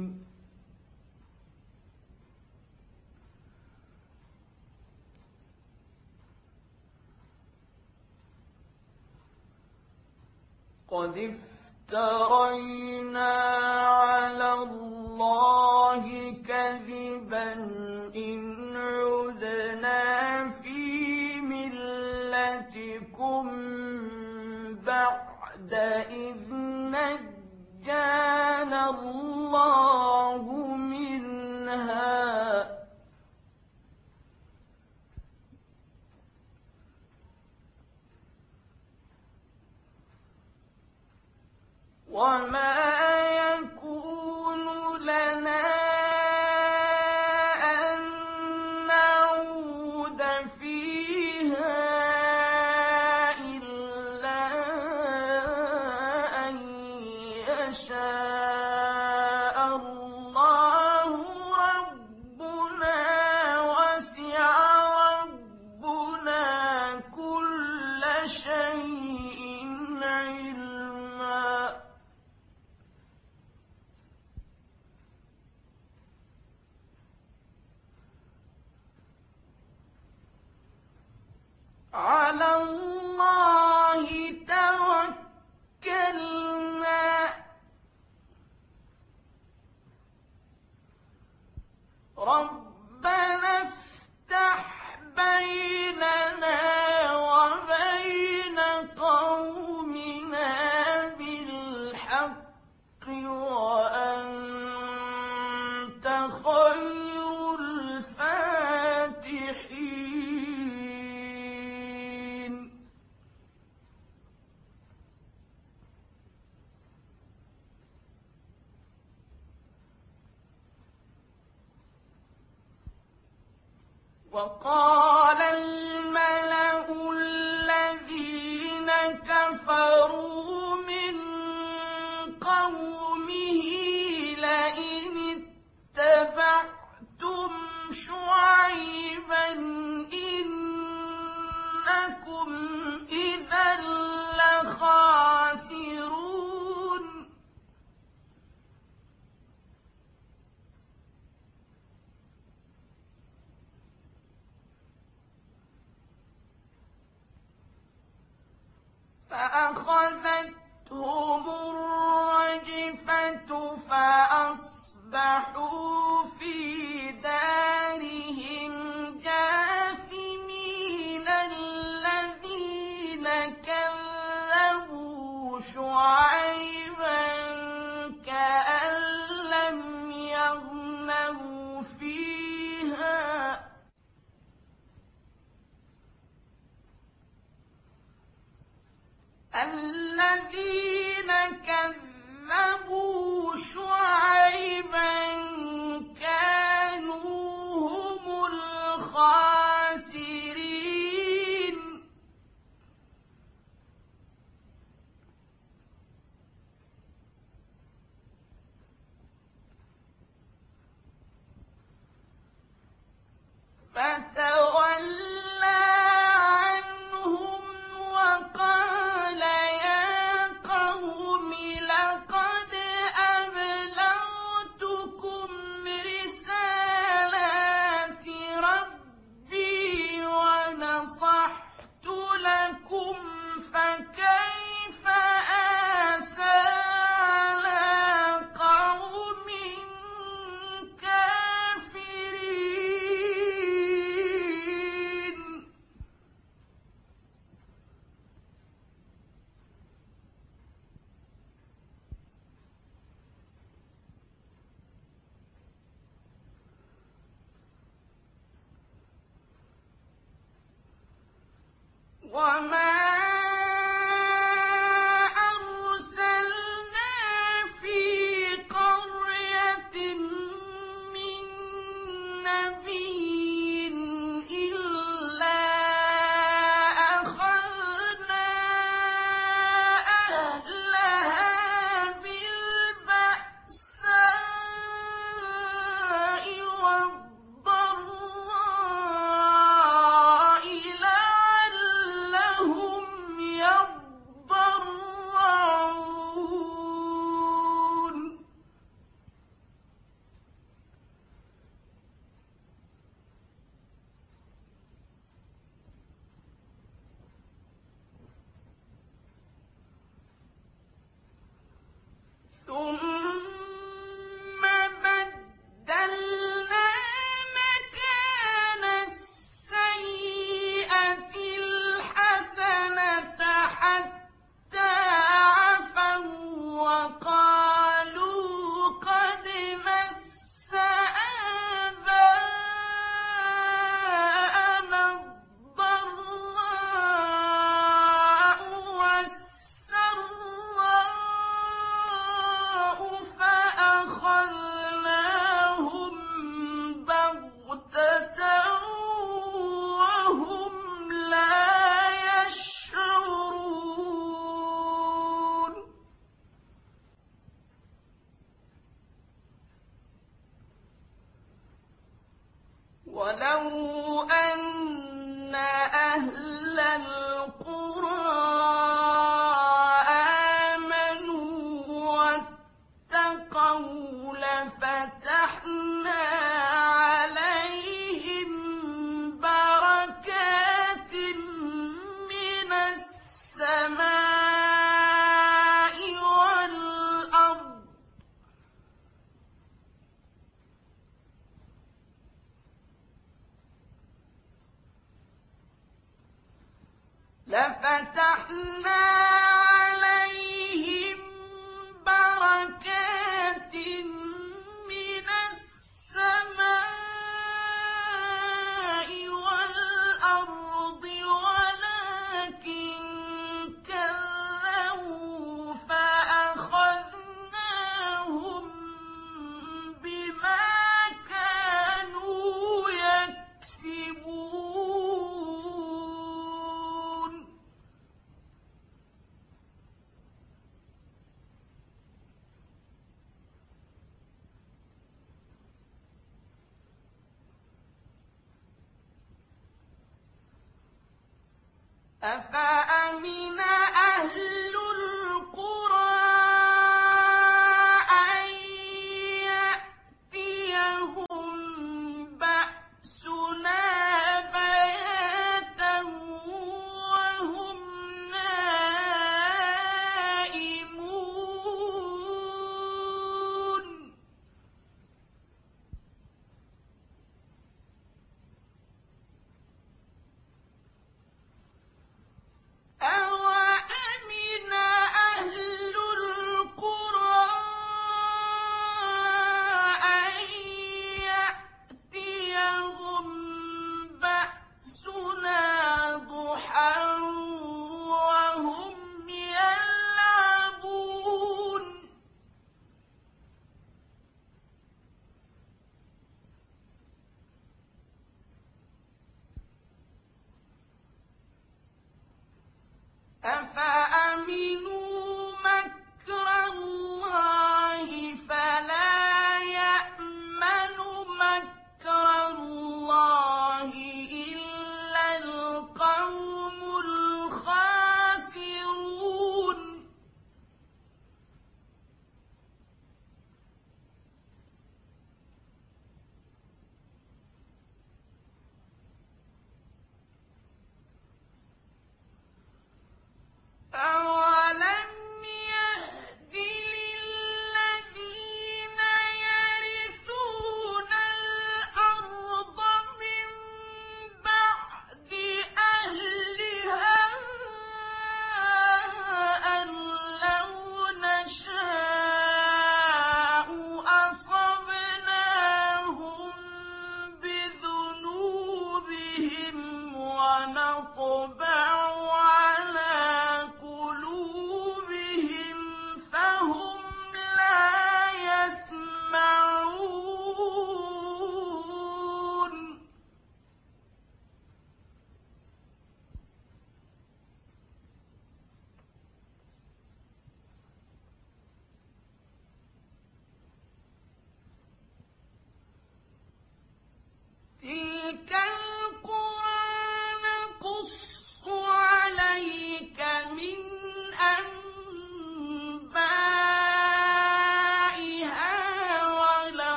قد افترينا على الله كذبا إن عدنا في ملتكم بعد إذ نجانا الله منها وما يكون لنا أن نعود فيها إلا أن يشاء الله ربنا وسع ربنا كل شيء علما على الله توكلنا ربنا افتح بيننا وبين قومنا بالحق وأنت خير الفاتحين. وقال الملأ الذين كفروا من قومه لئن اتبعتم شعيبا إنكم إذا فأخذتهم الرجفة فأصبحوا في دارهم جاثمين. الذين كذبوا شعيبا كأن لم يغنوا فيها الذين كذبوا شعيبا كانوا هم الخاسرين. فتولى عنهم وقال يا قوم لقد أبلغتكم رسالات ربي ونصحت لكم فكيف آسى على قوم كافرين. وما أرسلنا في قرية من نبي إلا أخذنا أهلها بالبأساء والضراء لعلهم يضرعون. ثم بدلنا مكان السيئة الحسنة حتى عفوا وقالوا قد مس آباءنا الضراء والسراء فأخذناهم بغتة وهم لا يشعرون. ولو أن أهل القرى آمنوا واتقوا لفتحنا عليهم بركات من السماء والأرض لفتحنا عليهم بركات من السماء والأرض ولكن كذبوا فأخذناهم بما كانوا يكسبون. أفأمن أهل القرى أن يأتيهم بأسنا بياتا وهم نائمون.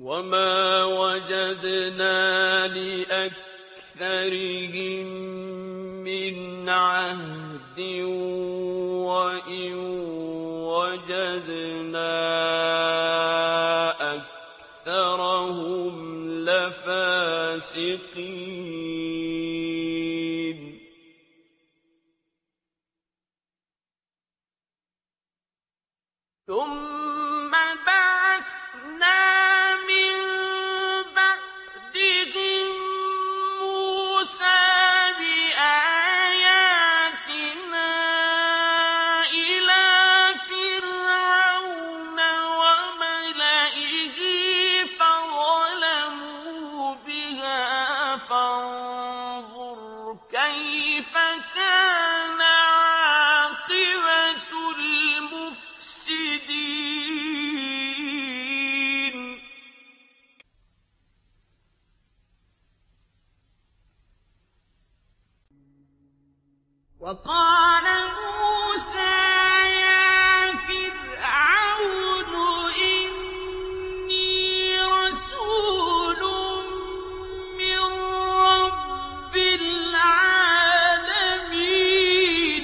وما وجدنا لأكثرهم من عهد وإن وجدنا أكثرهم لفاسقين ثم بعثنا من بعدهم موسى بآياتنا إلى فرعون وملئه فظلموا بها فانظر كيف كان عاقبة المفسدين. وقال موسى يا فرعون إني رسول من رب العالمين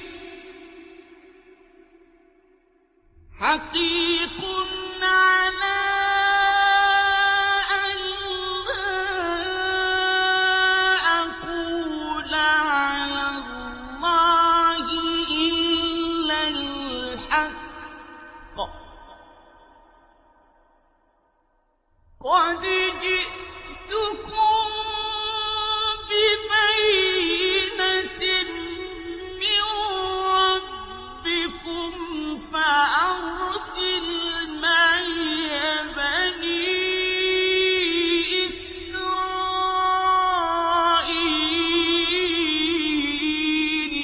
حقيق على أن لا أقول على الله إلا الحق قد جئتكم ببينة من ربكم فأرسل معي بني إسرائيل.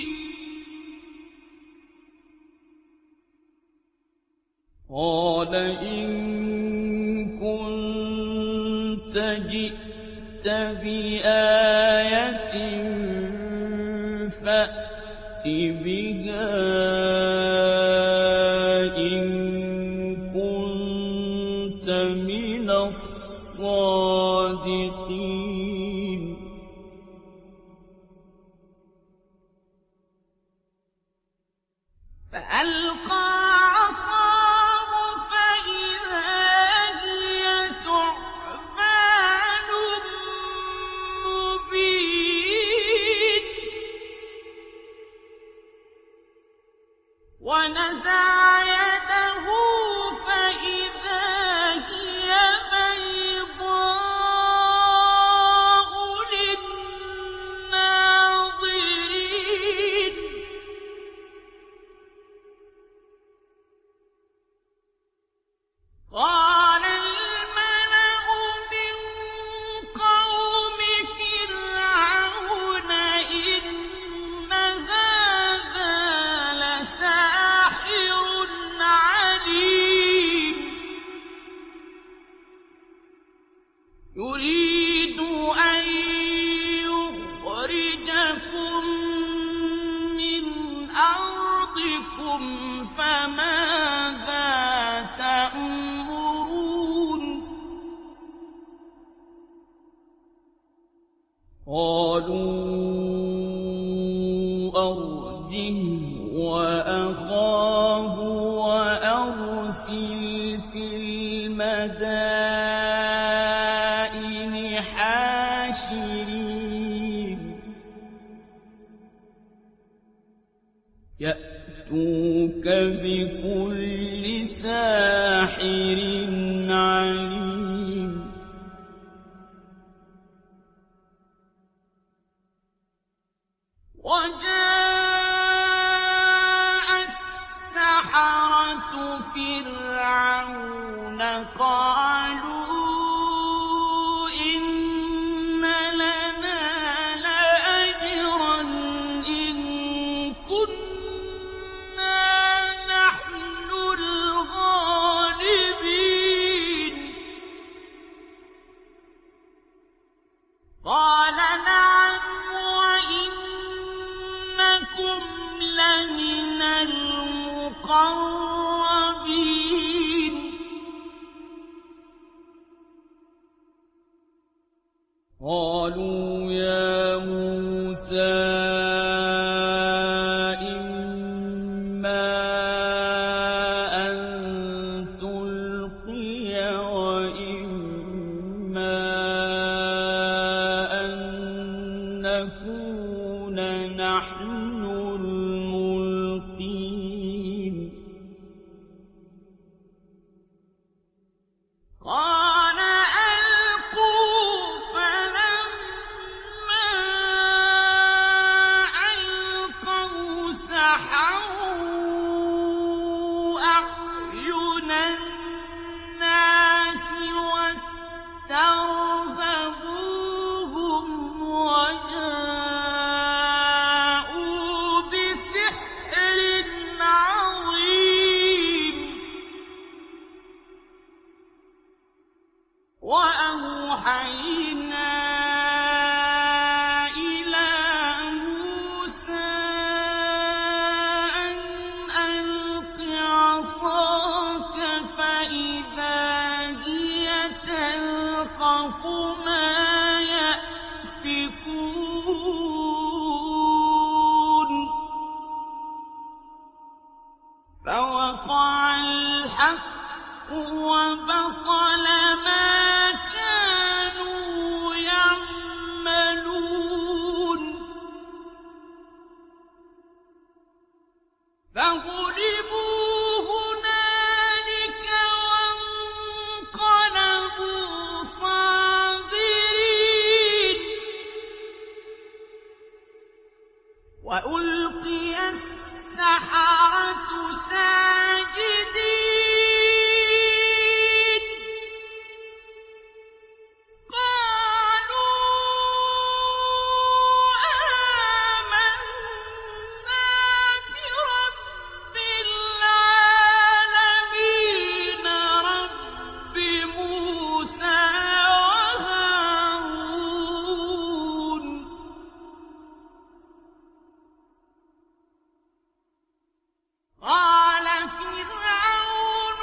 قال إن كنت جئت بآية فأت بها إن كنت من الصادقين. فألقى عصاه فإذا هي ثعبان مبين ونزع يده فإذا هي بيضاء للناظرين. قال الملأ من قوم فرعون إن هذا لساحر عليم يريد أن يخرجكم من أرضكم فماذا تأمرون. قالوا أرجه وأخاه وأرسل في المدائن حاشرين يأتوك بكل ساحر عليم. وجاء السحرة فرعون قالوا إن لنا لأجرا إن كنا نحن الغالبين. قال نعم وإنكم لمن المقربين. الملقين قال ألقوا فلما ألقوا سحروا أعين الناس واسترهبوهم وجاءوا بسحر عظيم وأوحينا إلى موسى أن ألق عصاك فإذا هي تلقف ما يأفكون فوقع الحق وبطل ما كانوا يعملون فغلبوا هنالك وانقلبوا صاغرين وألقي السحرة ساجدين قالوا آمنا برب العالمين رب موسى وهارون قال فرعون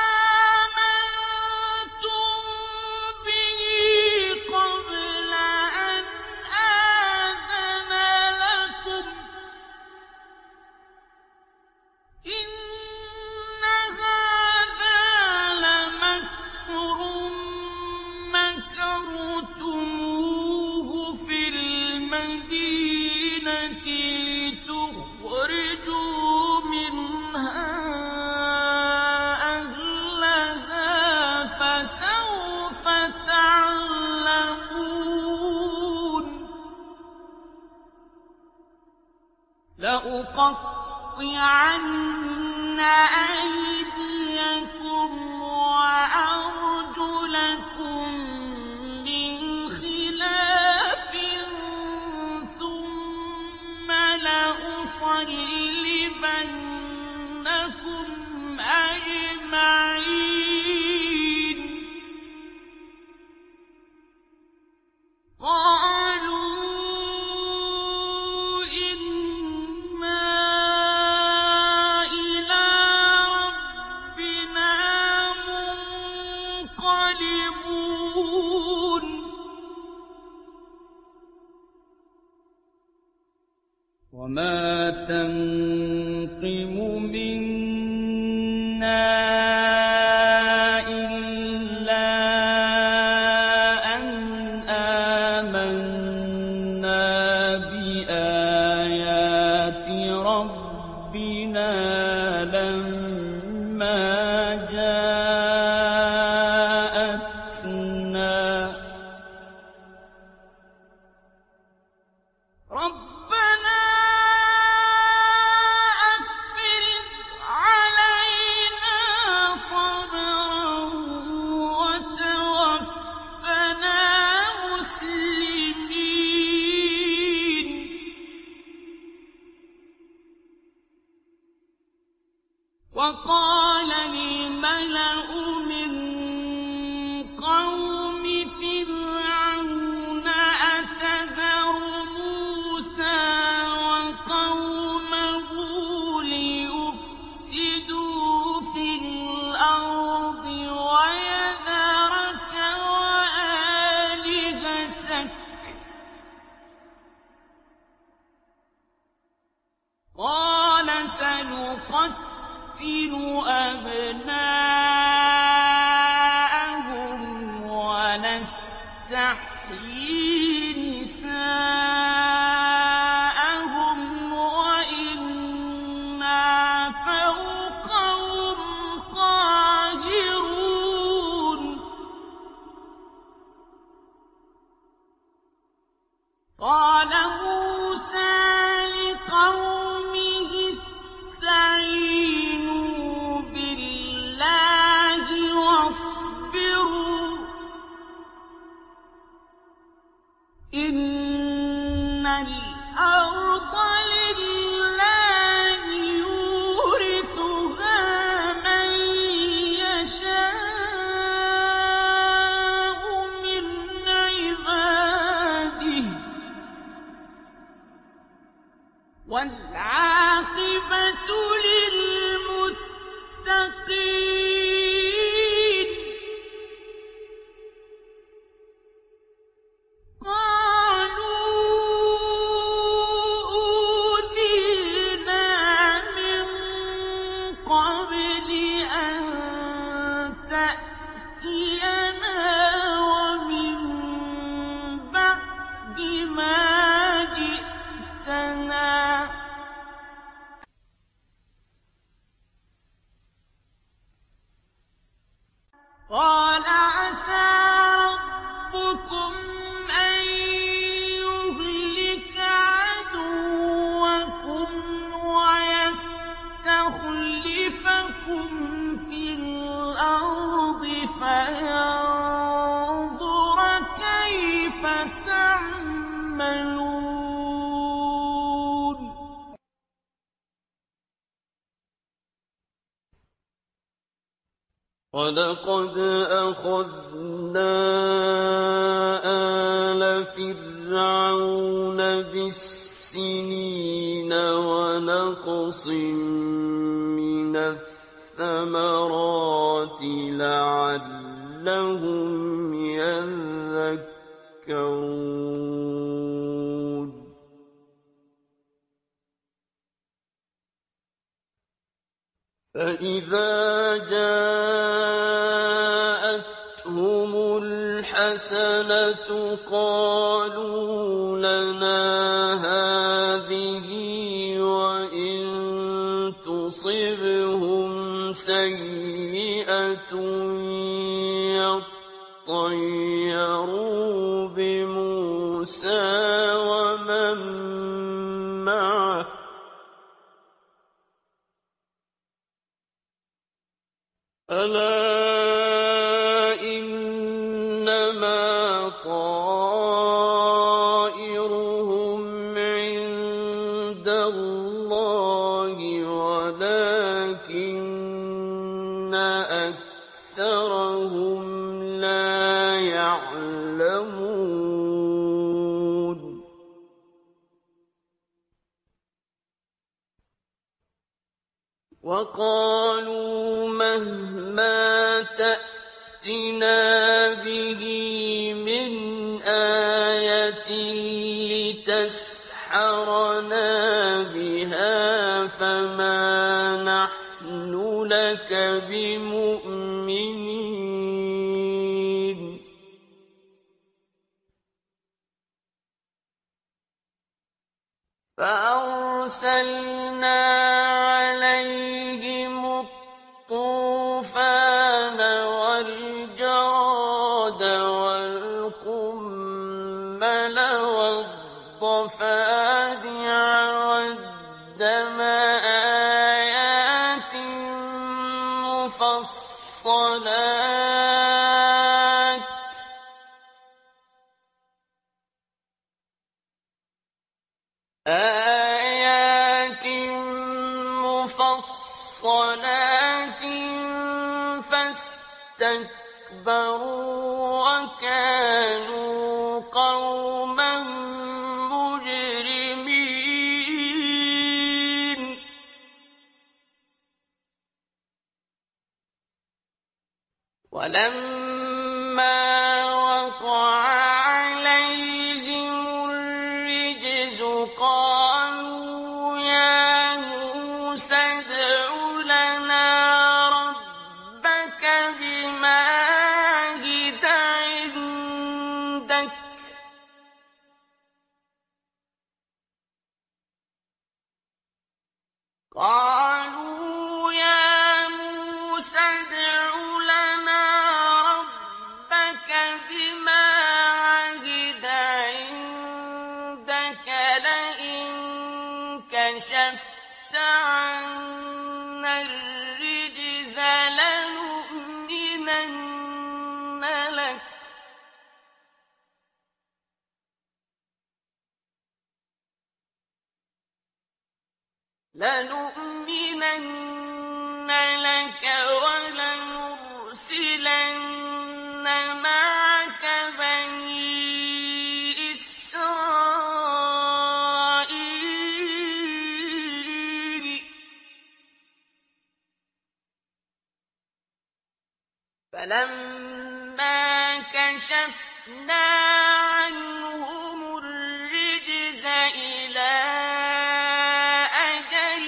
آمنتم به قبل أن آذن لكم إن هذا لمكر مكرتموه في المدينة لتخرجوا منها أهلها فسوف تعلمون لأقطعن أيديكم وأرجلكم من خلاف ثم لأصلبنكم أجمعين قالوا إنا إلى ربنا منقلبون وما تنقم منا إلا أن آمنا بآيات ربنا لما جاءتنا ربنا أفرغ علينا صبرا وتوفنا مسلمين وقال الملأ من قوم فرعون أتذر موسى وقومه ليفسدوا في الأرض ويذرك وآلهتك قال سنقتل أبناءهم ونستحيي نساءهم وَلَقَدْ أَخَذْنَا آلَ فِرْعَوْنَ بِالسِّنِينَ وَنَقْصٍ مِّنَ الثَّمَرَاتِ لَعَلَّهُمْ يَذَّكَّرُونَ فَإِذَا جَاءَتْهُمُ الْحَسَنَةُ قَالُوا لَنَا هَٰذِهِ وَإِن تُصِبْهُمْ سَيِّئَةٌ يَطَّيَّرُوا بِمُوسَىٰ وَمَن مَّعَهُ ۗ أَلَا إِنَّمَا طَائِرُهُمْ عِندَ اللَّهِ وَلَٰكِنَّ أَكْثَرَهُمْ لَا يَعْلَمُونَ وَقَالُوا مَهْمَا تَأْتِنَا بِهِ مِنْ آيَةٍ لِتَسْحَرَنَا بِهَا فَمَا نَحْنُ لَكَ بِمُؤْمِنِينَ فَأَرْسَلْنَا عَلَيْهِمُ الطُّوفَانَ وَالْجَرَادَ وَالْقُمَّلَ وَالضَّفَادِعَ وَالدَّمَ آيَاتٍ مُفَصَّلَاتٍ آيَاتٍ مُفَصَّلَاتٍ فَاسْتَكْبَرُوا وَكَانُوا قَوْمًا مُجْرِمِينَ وَلَمَّا وَقَعَ عَلَيْهِمُ الرِّجْزُ قَالُوا يَا مُوسَى ادْعُ لَنَا رَبَّكَ بِمَا عَهِدَ عِندَكَ قَالُوا يَا مُوسَى ادْعُ لَنَا رَبَّكَ بِمَا عَهِدَ عِندَكَ لَئِن كَشَفْتَ عَنَّا الرِّجْزَ لَنُؤْمِنَنَّ لَكَ لَنُؤْمِنَنَّ لَكَ وَلَنُرْسِلَنَّ مَعَكَ بَنِي إِسْرَائِيلَ فَلَمَّا كَشَفْنَا عَنْهُمُ الرِّجْزَ إِلَىٰ أَجَلٍ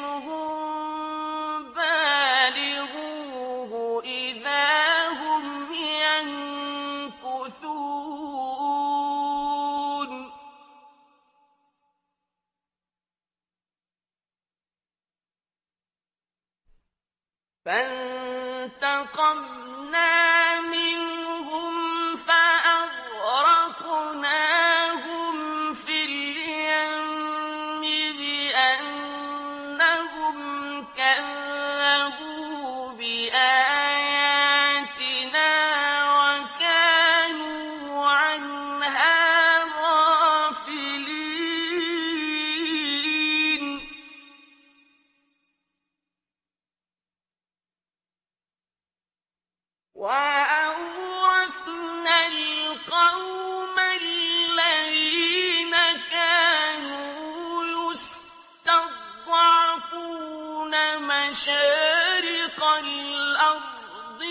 هُم بَالِغُوهُ إِذَا هُمْ يَنكُثُونَ فَانتَقَمْنَا مِنْهُمْ فَأَغْرَقْنَاهُمْ فِي الْيَمِّ بِأَنَّهُمْ كَذَّبُوا بِآيَاتِنَا وَكَانُوا عَنْهَا غَافِلِينَ وأورثنا القوم الذين كانوا يستضعفون مشارق الأرض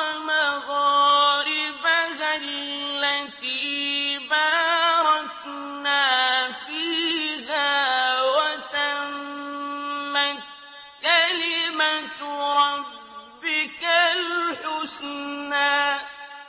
ومغاربها التي باركنا فيها وتمت كلمة ربك الحسنى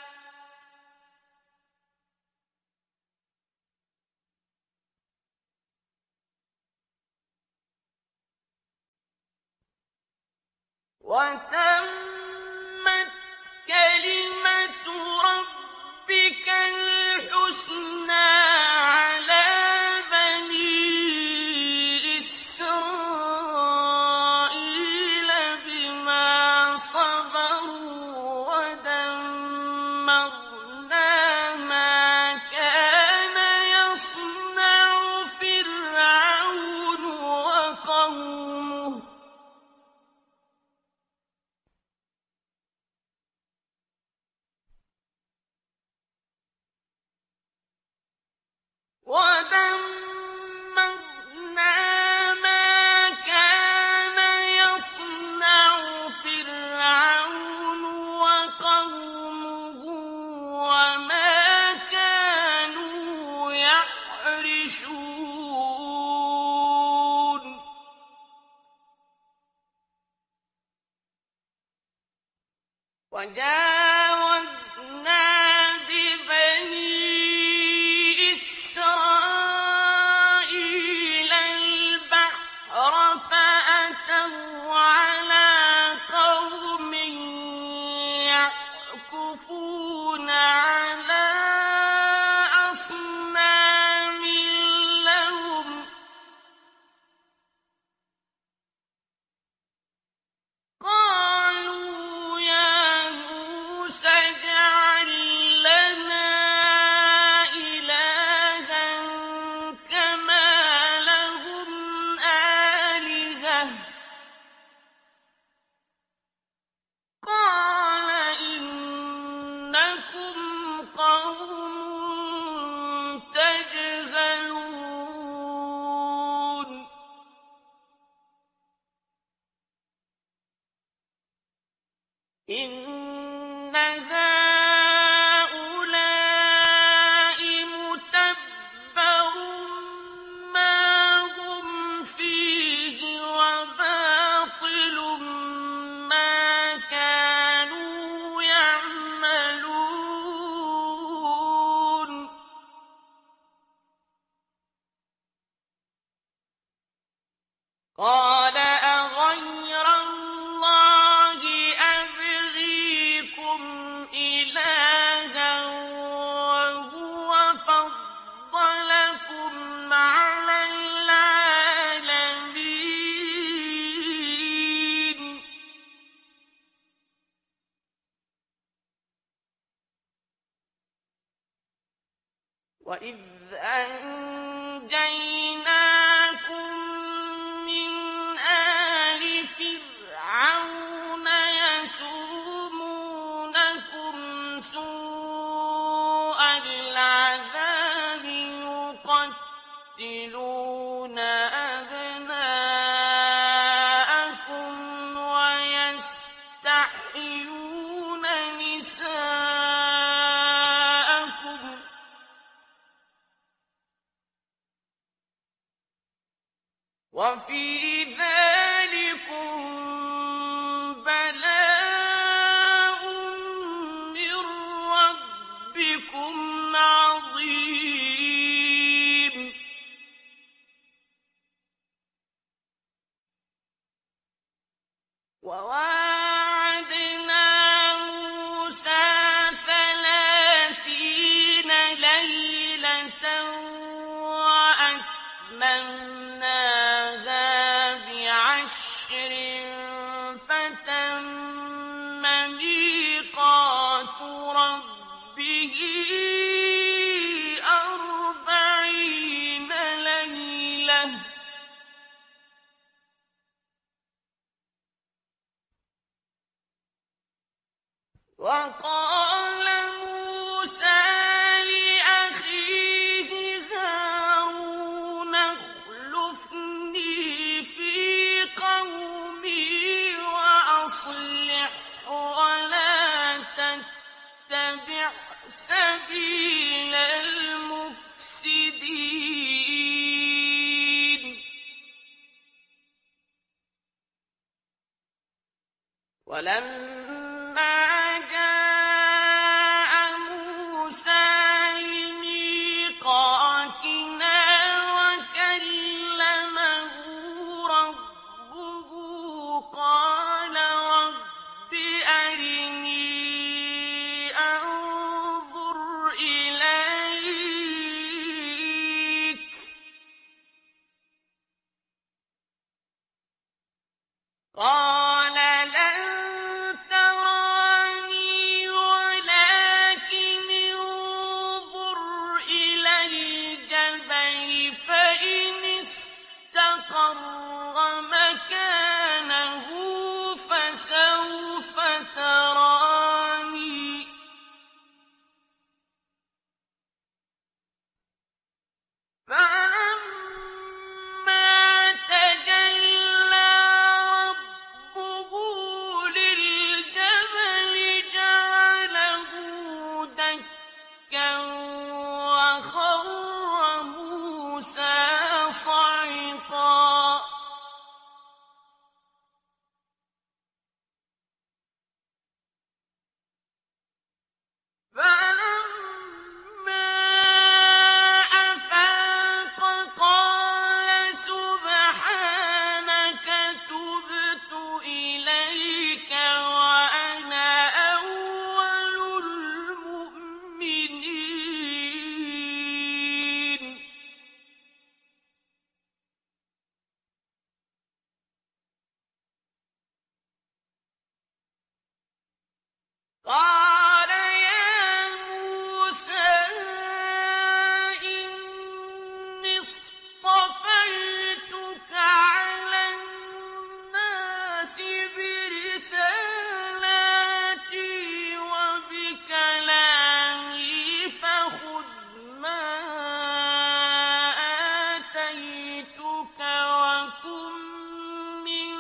وتمت كلمة ربك الحسنى على بني إسرائيل بما صبروا ودمرنا ما كان يصنع فرعون وقومه ودمرنا ما كان يصنع فرعون وقومه وما كانوا يعرشون وجاوزنا ببني إسرائيل البحر فأتوا على قوم يعكفون على أصنام لهم قالوا يا موسى اجعل لنا إلها كما لهم آلهة قال إنكم قوم تجهلون إن هؤلاء متبر ما هم فيه وباطل ما كانوا يعملون قال أغير الله أبغيكم إلها وهو فضلكم على العالمين وإذ أنجيناكم من آل فرعون يسومونكم سوء العذاب يقتلون أبناءكم ويستحيون نساءكم وفي ذلكم بلاء من ربكم عظيم وواعدنا موسى ثلاثين ليلة وأتممناها بعشر فتم ميقات ربه أربعين ليلة وقال موسى لأخيه هارون اخلفني في قومي وأصلح ولا تتبع سبيل المفسدين ولما جاء موسى لميقاتنا وكلمه ربه قال رب أرني أنظر إليك قال لن تراني ولكن انظر إلى الجبل فإن استقر مكانه فسوف تراني فلما تجلى ربه للجبل جعله دكا وخر موسى صعقا فلما أفاق قال سبحانك تبت إليك وأنا أول المؤمنين قال يا موسى إني اصطفيتك على الناس برسالاتي وبكلامي فخذ ما آتيتك وكن من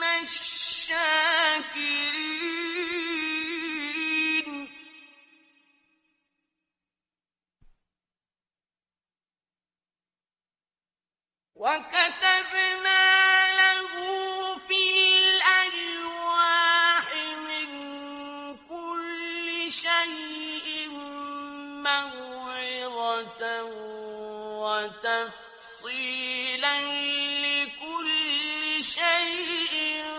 الشاكرين وكتبنا له في الألواح من كل شيء موعظة وتفصيلا لكل شيء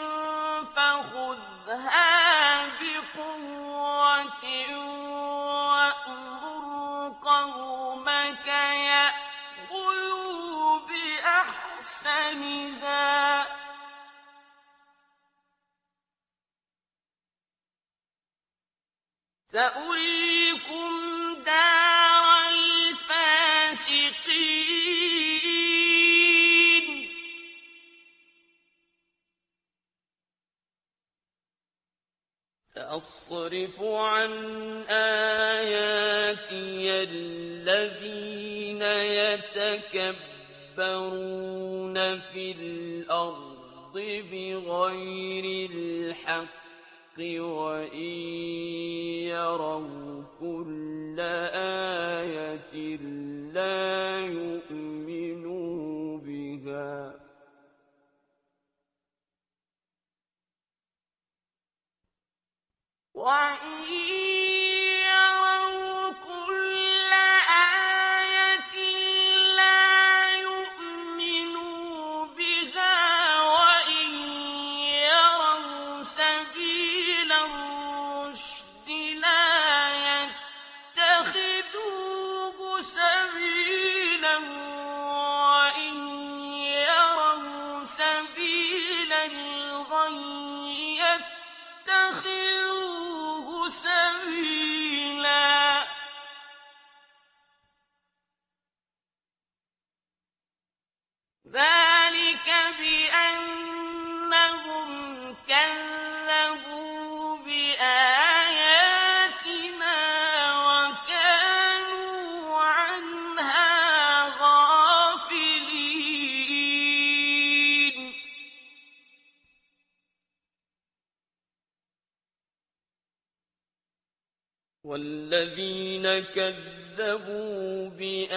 فخذها بقوة وأمر قومك يأخذوا بأحسنها سأريكم دار الفاسقين سأصرف عن آياتي الذين يتكبرون في الأرض بغير الحق وإن يروا كل آية لا يؤمنوا بها وإن يروا كل آية لا يؤمنوا بها وإن يروا سبيل الرشد لا يتخذوه سبيلا وإن يروا سبيل الغي يتخذوه سبيلا ذلك بأنهم كذبوا بآياتنا والذين كذبوا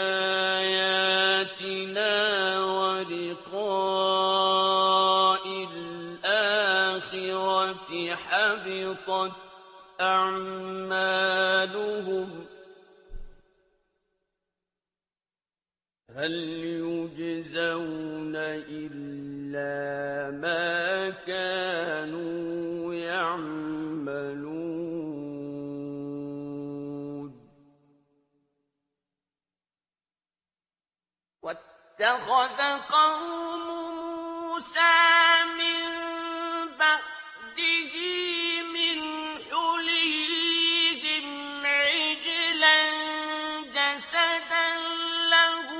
بآياتنا ولقاء الآخرة حبطت أعمالهم هل يجزون إلا ما كانوا يعملون واتخذ قوم موسى من بعده من حليهم عجلا جسدا له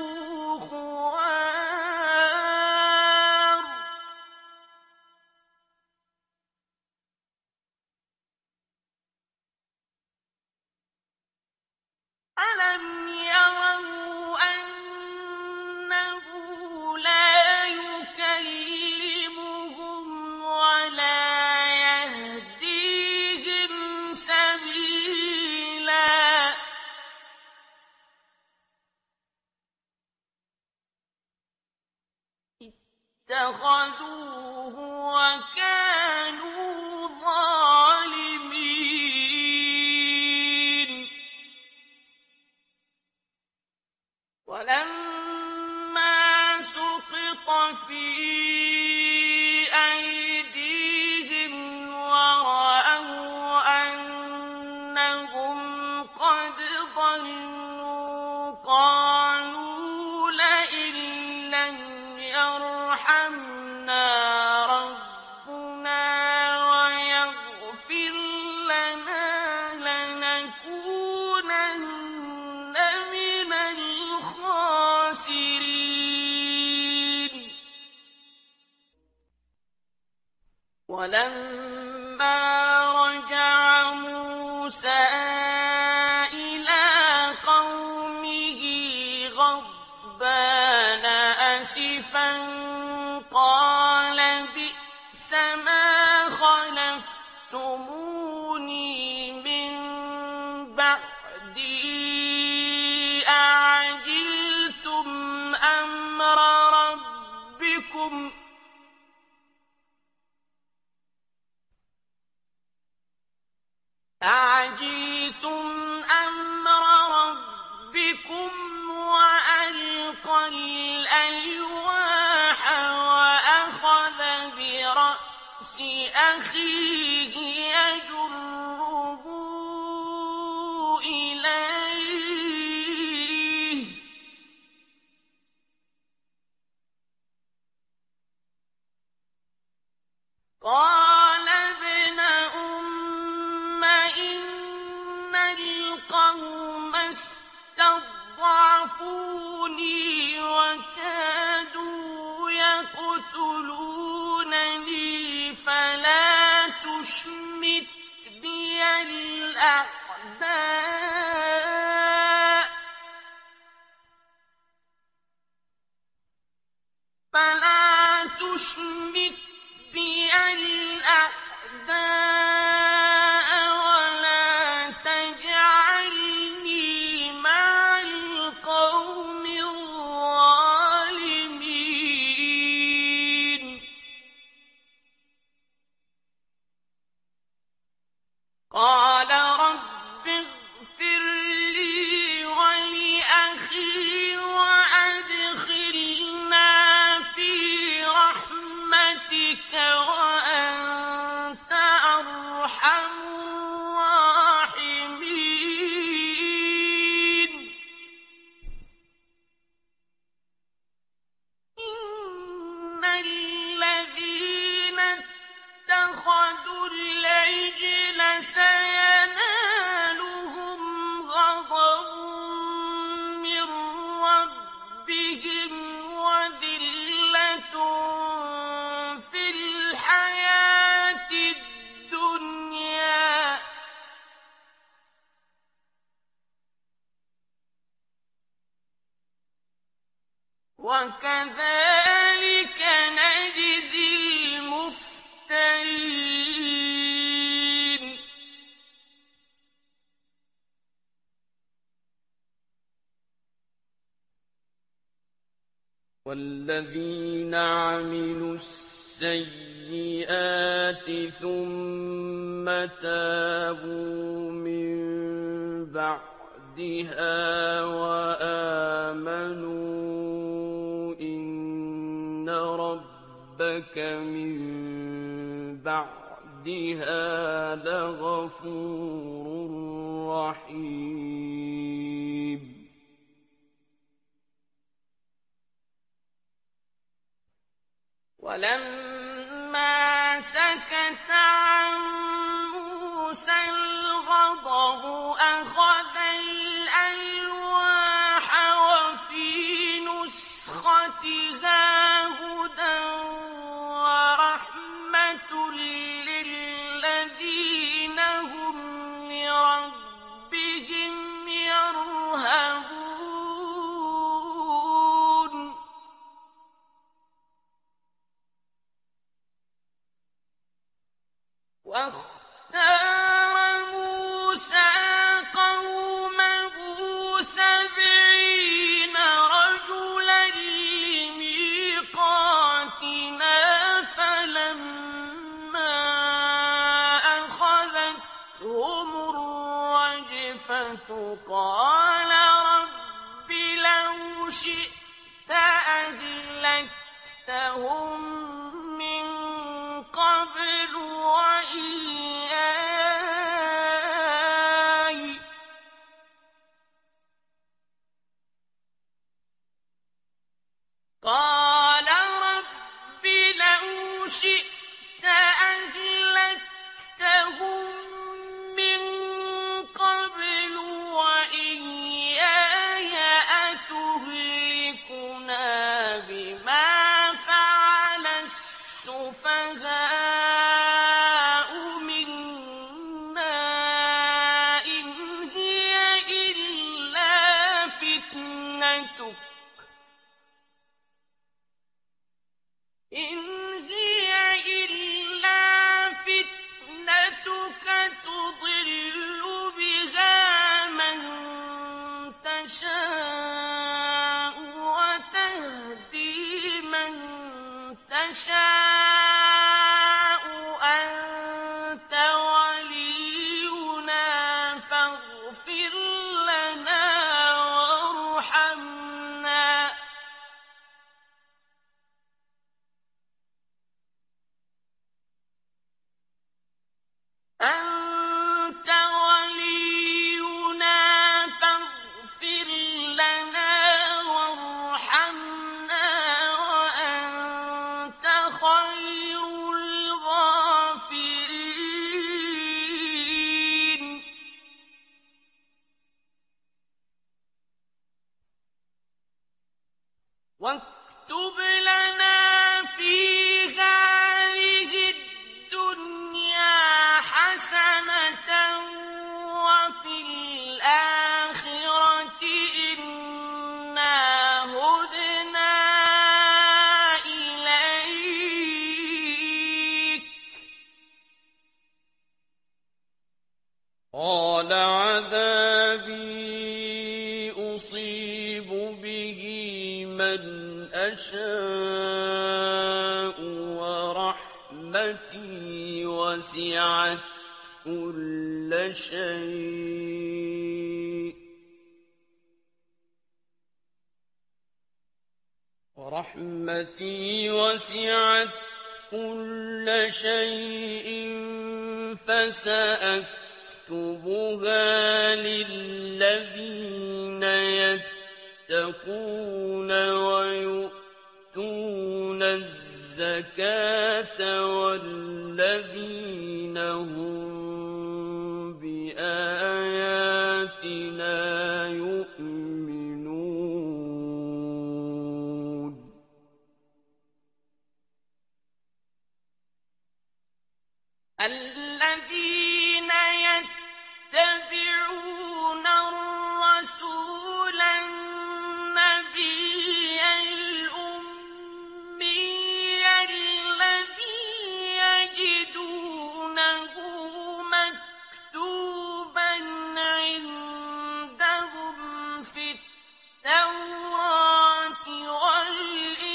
خوار ألم يروا أنه لا يكلمهم ولا يهديهم سبيلا اتخذوه وكانوا ظالمين ولما سقط في أيديهم ورأوا أنهم قد ضلوا قالوا لئن لم يرحمنا ربنا ويغفر لنا لنكونن من الخاسرين ولما رجع موسى إلى قومه غضبان أسفا قال بئس ما خلفتموني من بعدي أعجلتم أمر ربكم أعجلتم أمر ربكم وألقى الألواح وأخذ برأس أخيه يجره إليه قال ابن أم إن القوم استضعفوني وكادوا يقتلونني فلا تشمت بي الأعداء فلا تشمت بي الأعداء ولا تجعلني مع القوم الظالمين قال رب اغفر لي ولأخي وأدخلنا في رحمتك وأنت أرحم الراحمين إن الذين اتخذوا العجل سينالهم غضب من ربهم وذلة في الحياة الدنيا وكذلك نجزي المفترين والذين عملوا السيئات ثم تابوا من بعدها وآمنوا إن ربك من بعدها لغفور رحيم ولما سكت عن موسى الغضب أخذ الألواح وفي نسختها هدى ورحمة للذين هم لربهم يرهبون واختار موسى قومه سبعين رجلا لميقاتنا فلما أخذتهم الرجفة قال رب لو شئت أهلكتهم من قبل وإياي قال رب لو شئت أهلكتهم من قبل وإياي أتهلكنا بما فعل السفهاء منا إن هي إلا فتنتك إن هي إلا فتنتك تضل بها من تشاء وتهدي من تشاء أنت ولينا فاغفر لنا وارحمنا أنت ولينا فاغفر لنا وارحمنا وأنت خير الغافرين واكتب لنا في هذه الدنيا حسنة وفي الآخرة إنا هدنا إليك قال عذابي أصيب به من أشاء ورحمتي وسعت كل شيء ورحمتي وسعت كل شيء فسأكتبها للذين يتقون ويؤتون الزكاة والذين هم بآياتنا يؤمنون الذين يتبعون الرسول النبي الأمي الذي يجدونه مكتوبا عندهم في التوراة والإنجيل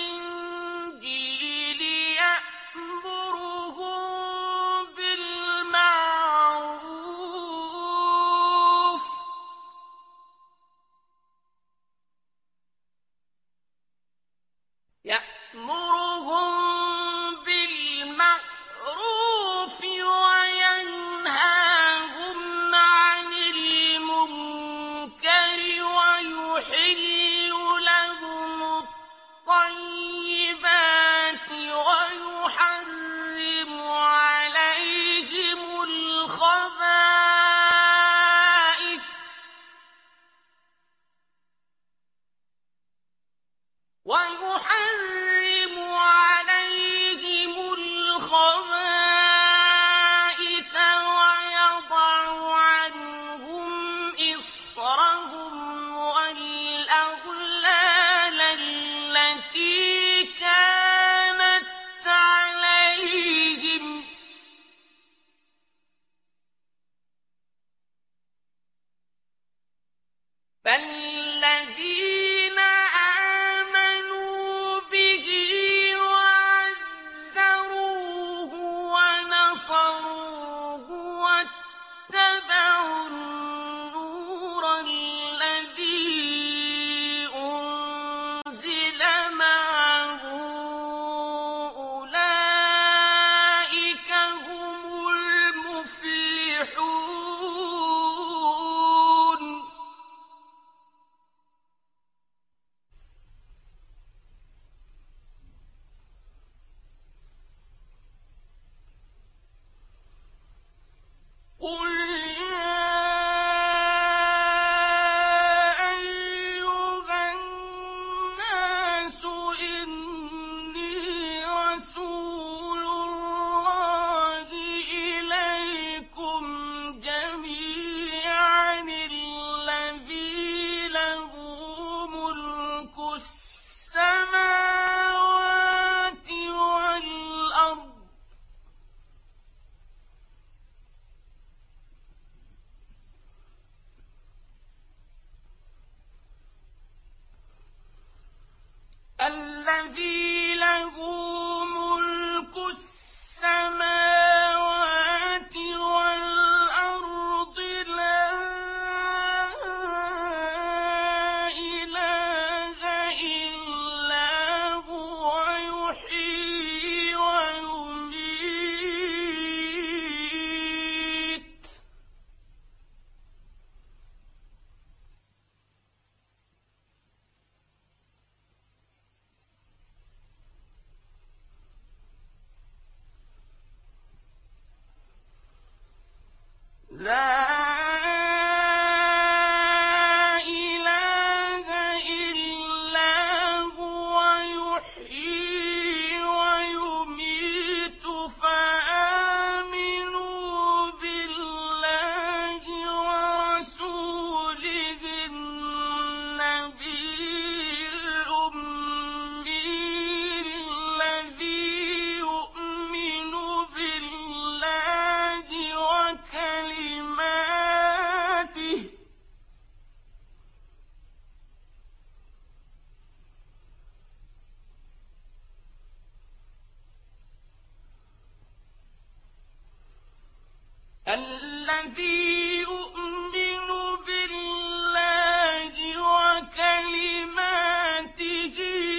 فالذين آمنوا به وعزروه ونصروه واتبعوا النور الذي أنزل معه أولئك هم المفلحون. قل يا أيها الناس إني رسول الله إليكم جميعا الذي له ملك السماوات والأرض الذي له ملك السماوات والأرض لا إله إلا هو يحيي ويميت لا إله إلا هو يحيي ويميت فآمنوا بالله ورسوله النبي الأمي الذي يؤمن بالله وكلماته الذي يؤمن بالله وكلماته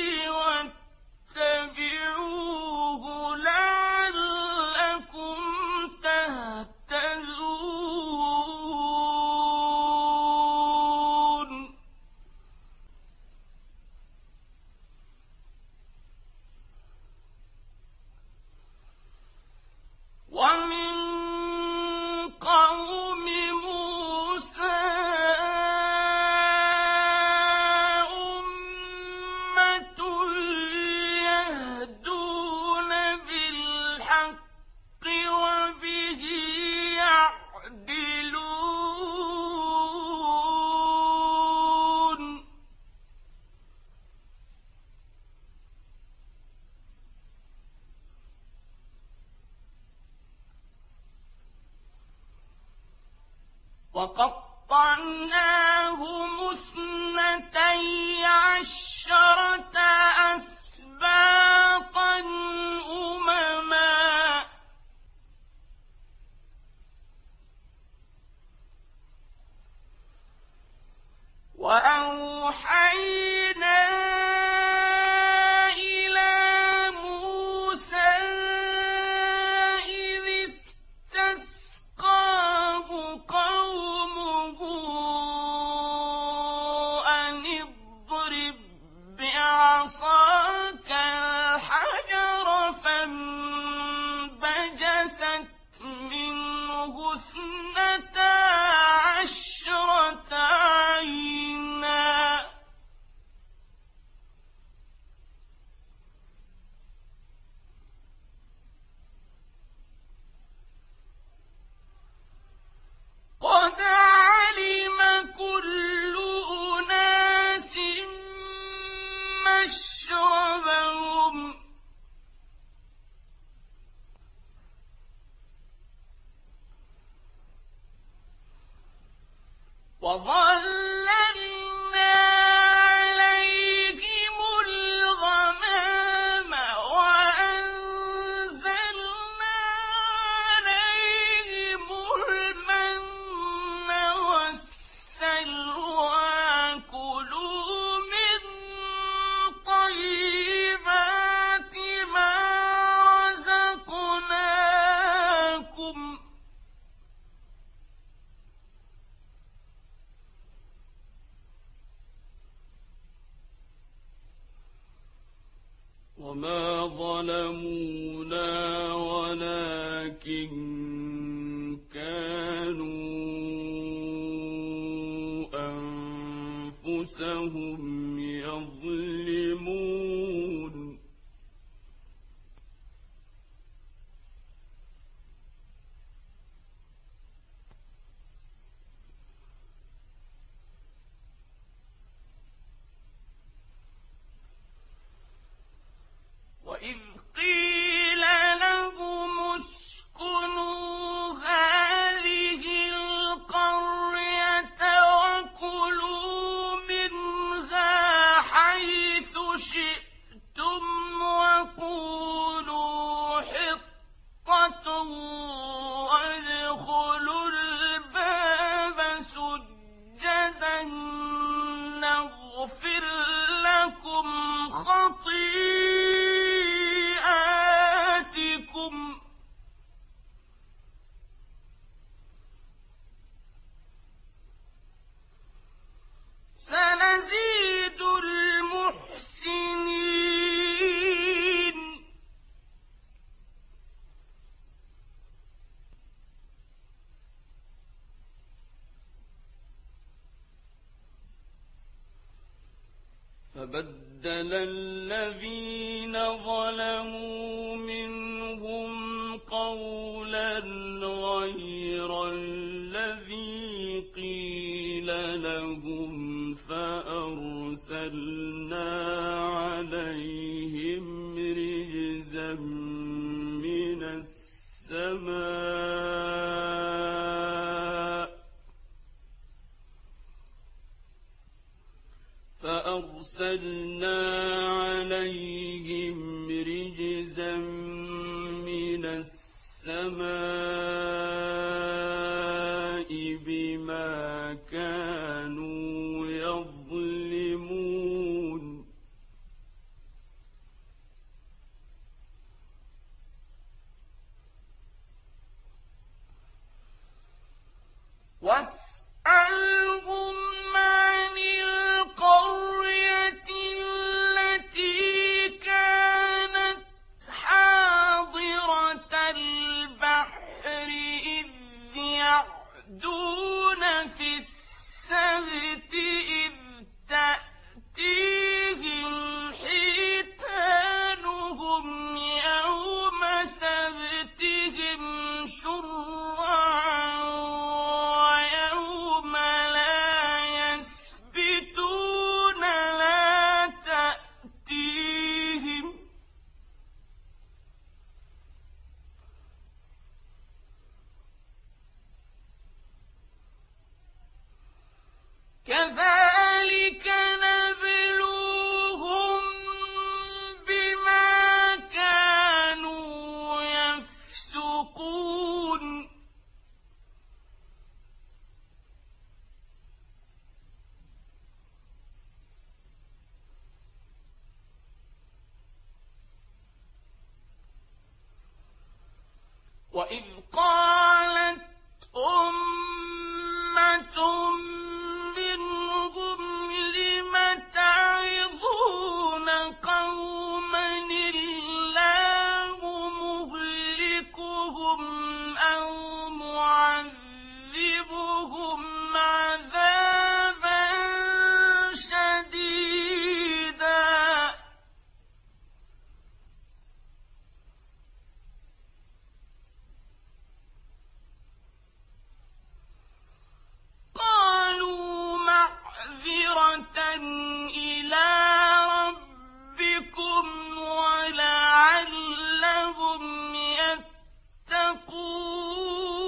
واتبعوه لعلكم تهتدون. ومن قوم موسى أمة يهدون بالحق وبه يعدلون. وقطعناهم اثنتي عشرة أسباطا أمما وأوحينا إلى موسى إذ استسقاه قومه أن اضرب بعصاك الحجر فانبجست منه اثنتا عشرة عينا قد علم كل أناس مشربهم وظللنا ما ظلمونا ولكن كانوا أنفسهم يظلمون وإذ قيل لهم اسكنوا هذه القرية وكلوا منها حيث شئتم وقولوا حطة وادخلوا الباب سجدا نغفر لكم خطيئاتكم سنزيد المحسنين فبدل الذين ظلموا منهم قولا غير الذي قيل لهم فأرسلنا عليهم رجزا من السماء فأرسلنا عليهم رجزا من السماء بما كانوا يظلمون واسألهم عن القرية التي كانت حاضرة البحر إذ يعدون في السبت إذ تأتيهم حيتانهم يوم سبتهم شرعا ويوم لا يسبتون لا تأتيهم كذلك نبلوهم بما كانوا يفسقون وإذ قالت أمة منهم لم تعظون قوما الله مهلكهم أو معذبهم عذابا شديدا قالوا معذرة إلى ربكم ولعلهم يتقون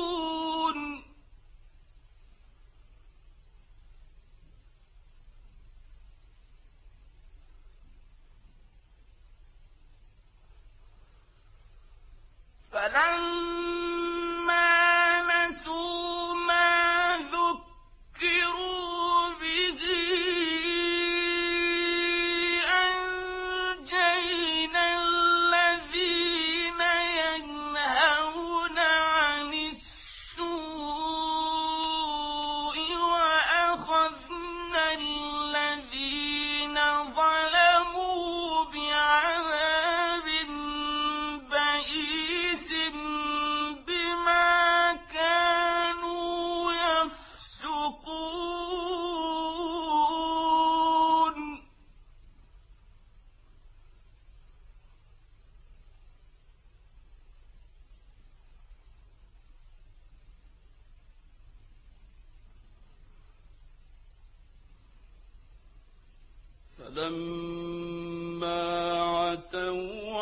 فلما عتوا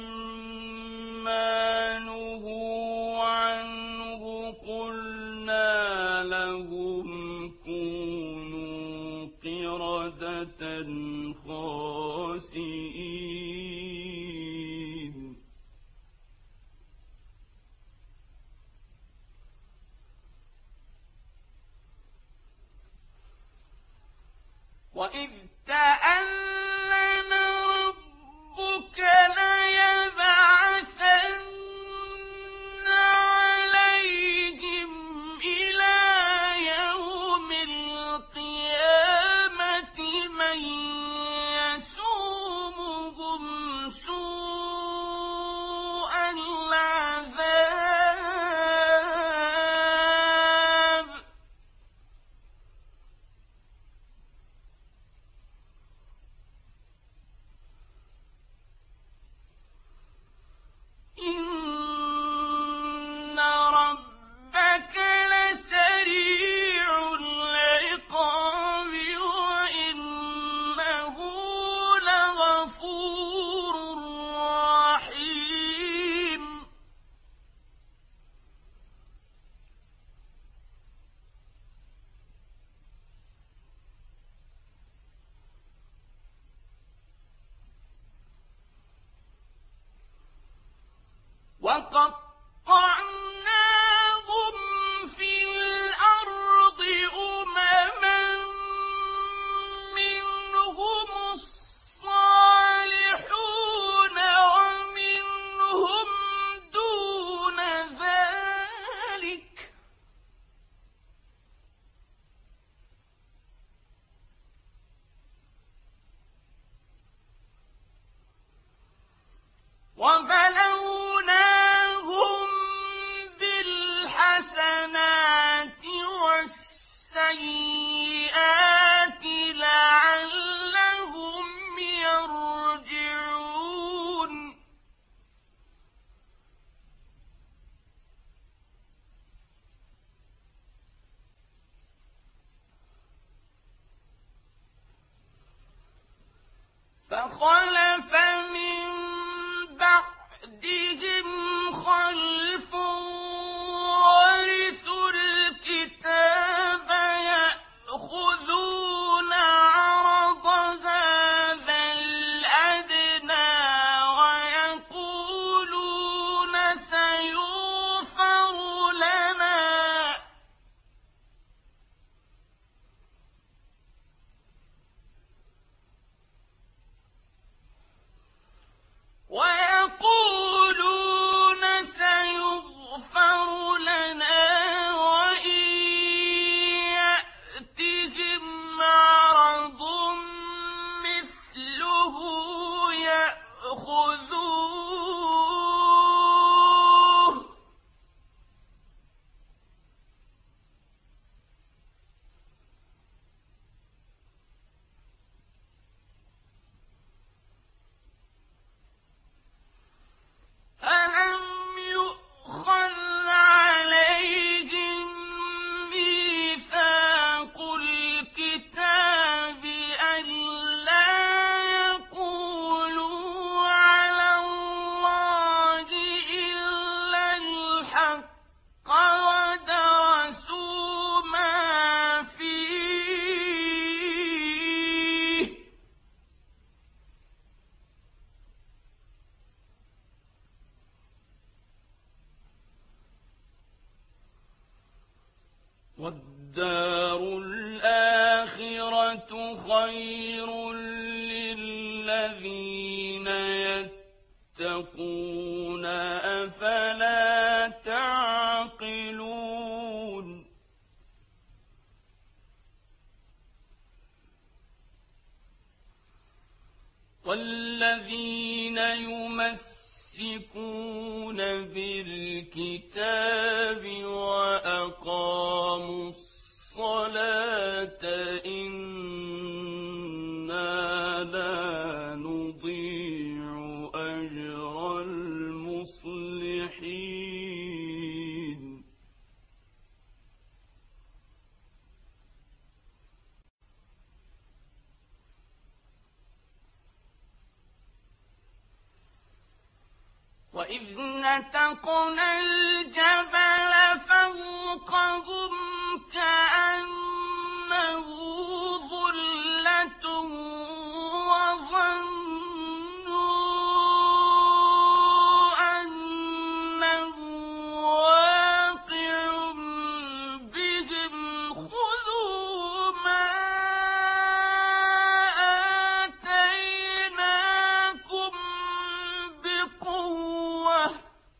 عما نهوا عنه قلنا لهم كونوا قردة خاسئين وإذ تأذن ربك ليبعثن عليهم إلى يوم القيامة من يسومهم سوء العذاب إن ربك لسريع العقاب وإنه لغفور رحيم وقطعناهم في الأرض أمما منهم الصالحون ومنهم دون ذلك وبلوناهم بالحسنات والسيئات لعلهم يرجعون فخلف من بعدهم خلف ورثوا الكتاب يأخذون عرض هذا الأدنى ويقولون سيغفر لنا ويقولون سيغفر لنا وإن يأتهم عرض مثله يأخذوه ألم يؤخذ عليهم ميثاق الكتاب ألا يقولوا على الله إلا الحق ودرسوا ما فيه والدار الآخرة خير للذين يتقون أفلا تعقلون والذين يمسكون بالكتاب وأقاموا الصلاة إنا لا نضيع أجر المصلحين وإذ نتقنا الجبل فوقهم كأنه ظلة وظنوا أنه واقع بهم خذوا ما آتيناكم بقوة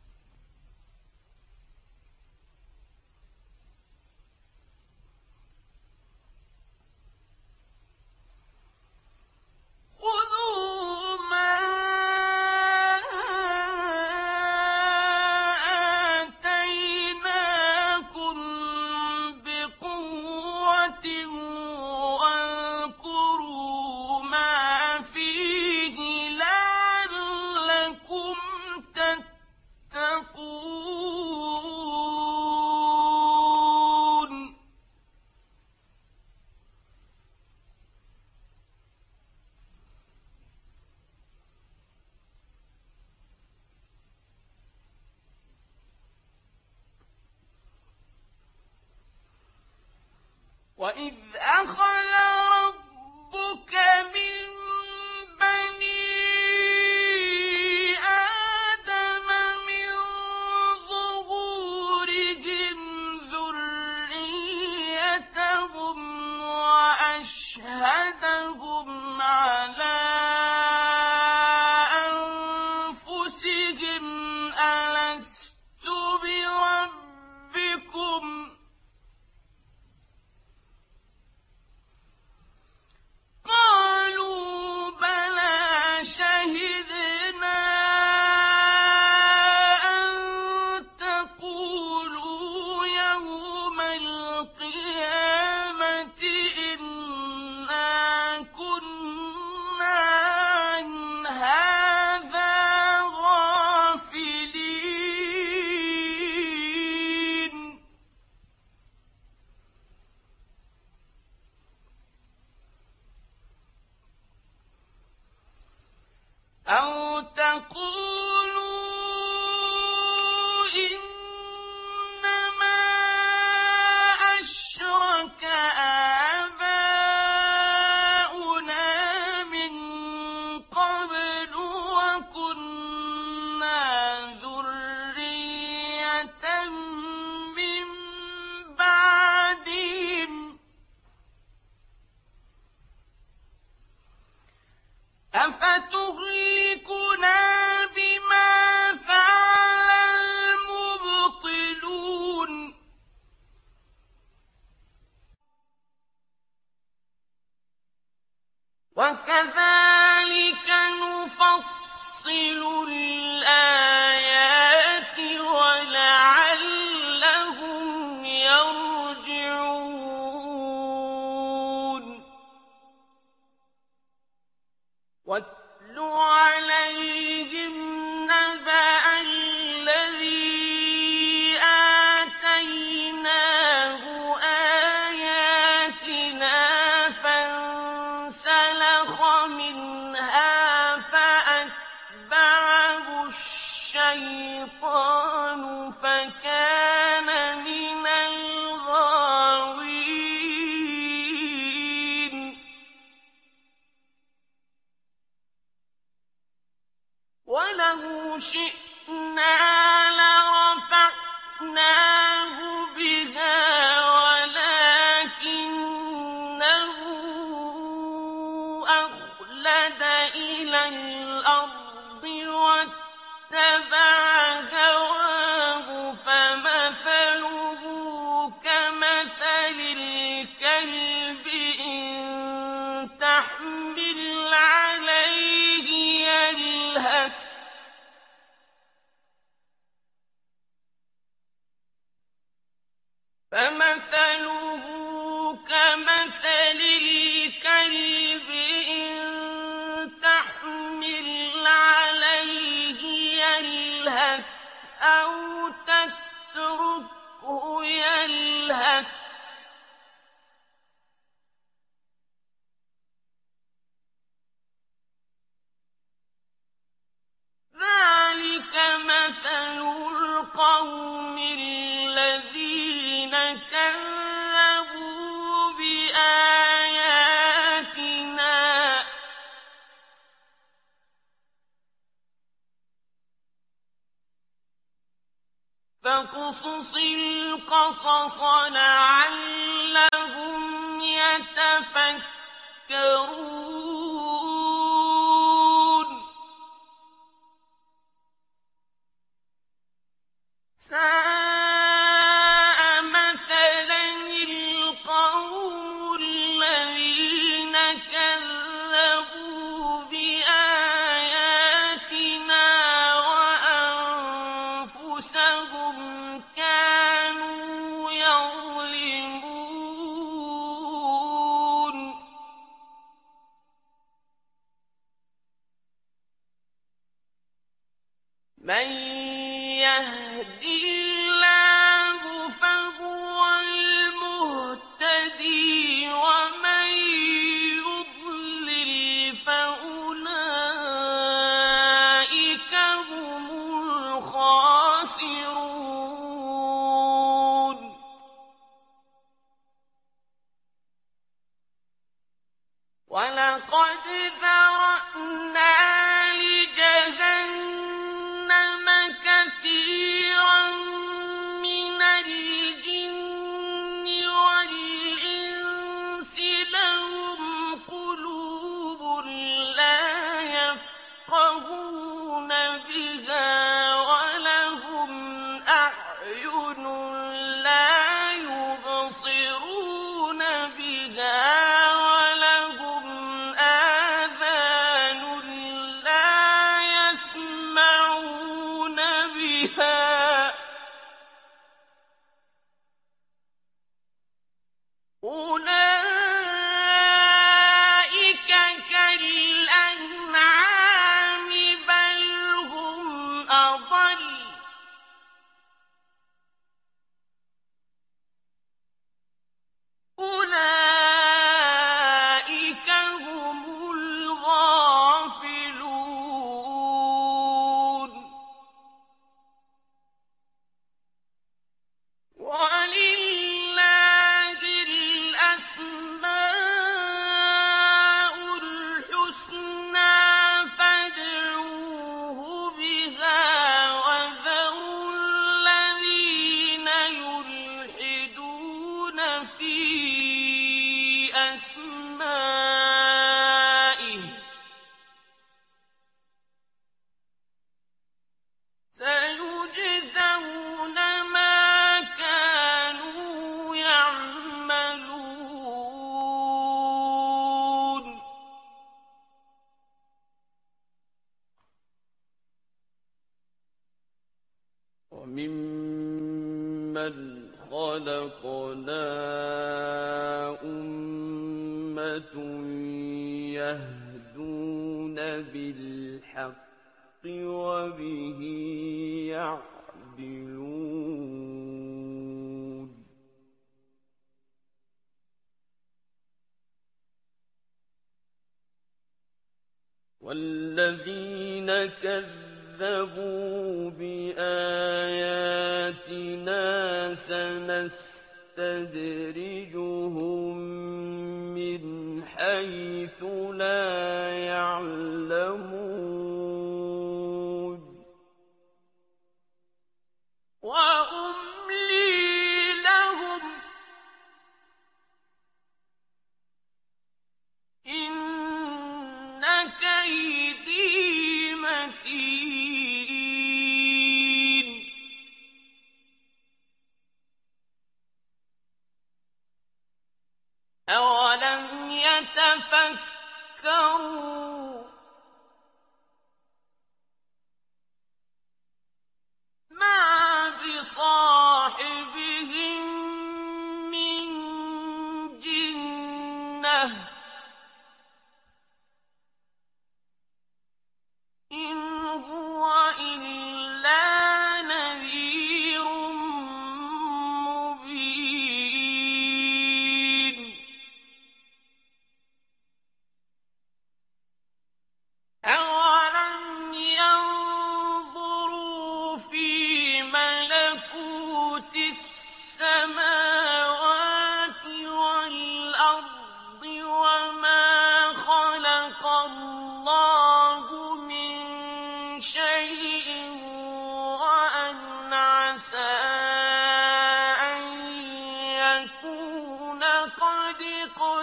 خذوا ما آتيناكم بقوة واذكروا ما فيه لعلكم تتقون وإذ أخذ ربك من بني آدم من ظهورهم ذريتهم وأشهدهم على أنفسهم ألست بربكم قالوا بلى شهدنا أن تقولوا يوم القيامة إنا كنا عن هذا غافلين أو تقولوا إنما أشرك آباؤنا من قبل وكنا ذرية من بعدهم أفتهلكنا بما فعل المبطلون وكذلك نفصل الآيات ولعلهم يرجعون واتل عليهم نبأ الذي آتيناه آياتنا فانسلخ منها فأتبعه الشيطان فكان من الغاوين ولو شئنا لرفعناه بها ولكنه أخلد إلى الأرض واتبع هواه فمثله كمثل الكلب إن تحمل عليه يلهث فمثله كمثل الكلب إن تحمل عليه يلهث أو تتركه يلهث ذلك مثل فاقصص القصص لعلهم يتفكرون ساء مثلا القوم الذين كذبوا بآياتنا وأنفسهم كانوا يظلمون من يهد الله فهو المهتدي ومن يضلل فأولئك هم الخاسرون ولقد ذرأنا لجهنم كثيرا من الجن والإنس لهم قلوب لا يفقهون بها ولهم أعين لا يبصرون بها ولهم آذان لا يسمعون بها أولئك كالأنعام بل هم أضل أولئك هم الغافلون ولله الأسماء الحسنى فادعوه بها وذروا الذين يلحدون في أسمائه سيجزون ما كانوا يعملون وممن خلقنا أمة يهدون بالحق وبه يعدلون والذين كذبوا بآياتنا سنستدرجهم من حيث لا يعلمون وأملي لهم إن كيدي متين أولم يتفكروا ما بصاحبهم من جنة إن هو إلا نذير مبين أولم ينظروا في ملكوت السماوات والأرض وما خلق الله من شيء وأن عسى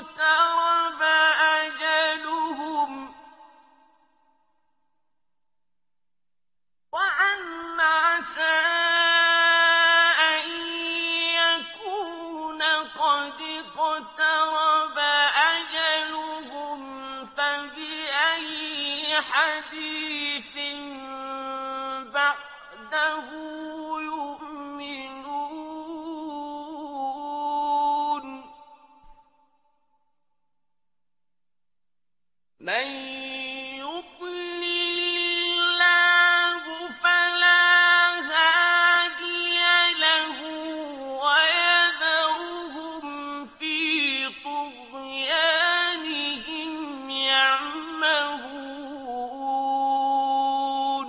اقترب أجلهم وأن عسى أن يكون قد اقترب أجلهم فبأي حديث بعده يؤمنون من يضلل الله فلا هادي له ويذرهم في طغيانهم يعمهون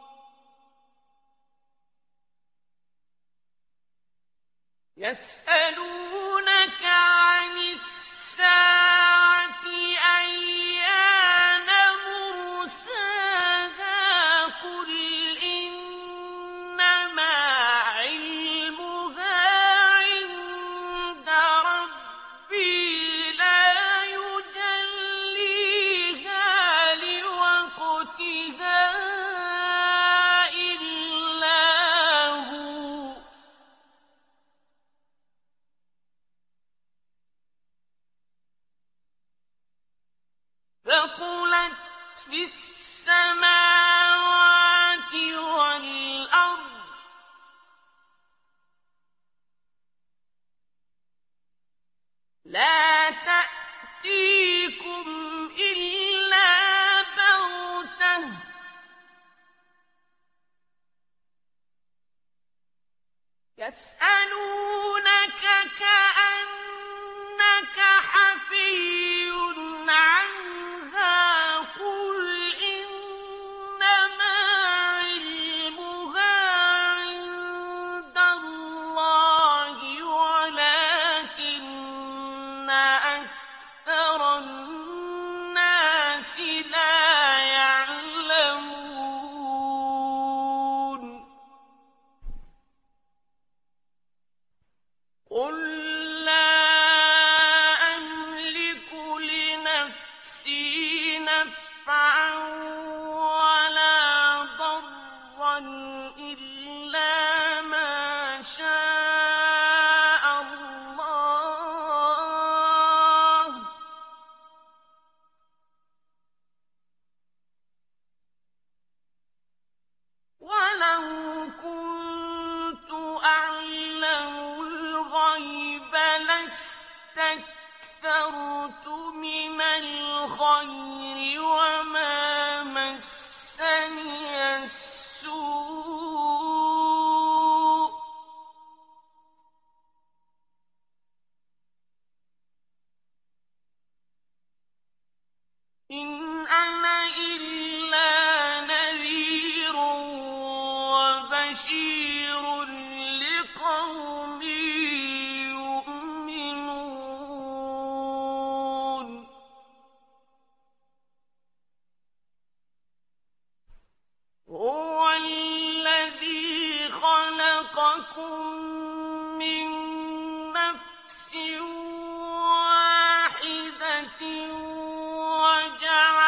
يسألونك عن الساعة أيان مرساها قل إنما علمها عند ربي لا يجليها لوقتها إلا هو ثقلت في السماوات والأرض لا تأتيكم إلا بغتة يسألونك كأنك حفي عنها قل إنما علمها عند الله ولكن أكثر الناس لا يعلمون قل لا أملك لنفسي نفعا ولا ضرا إلا ما شاء الله ولو كنت أعلم الغيب لاستكثرت من الخير وما مسني السوء إن أنا إلا نذير وبشير لقوم يؤمنون هو الذي خلقكم من نفس واحدة وجعل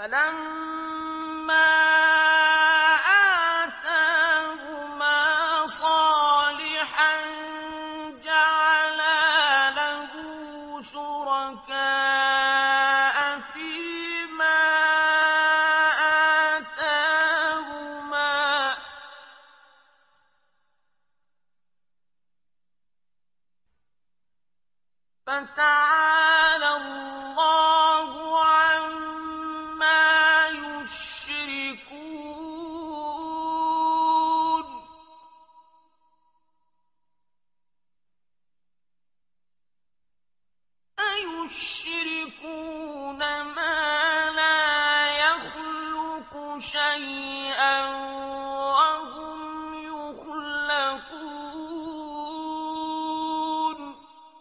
فَلَمَّا آتَاهُمَا صَالِحًا جَعَلَا لَهُ شُرَكَاءَ فِيمَا آتَاهُمَا ۚ فَتَعَالَى اللَّهُ عَمَّا يُشْرِكُونَ أَيُشْرِكُونَ مَا لَا يَخْلُقُ شَيْئًا وَهُمْ يُخْلَقُونَ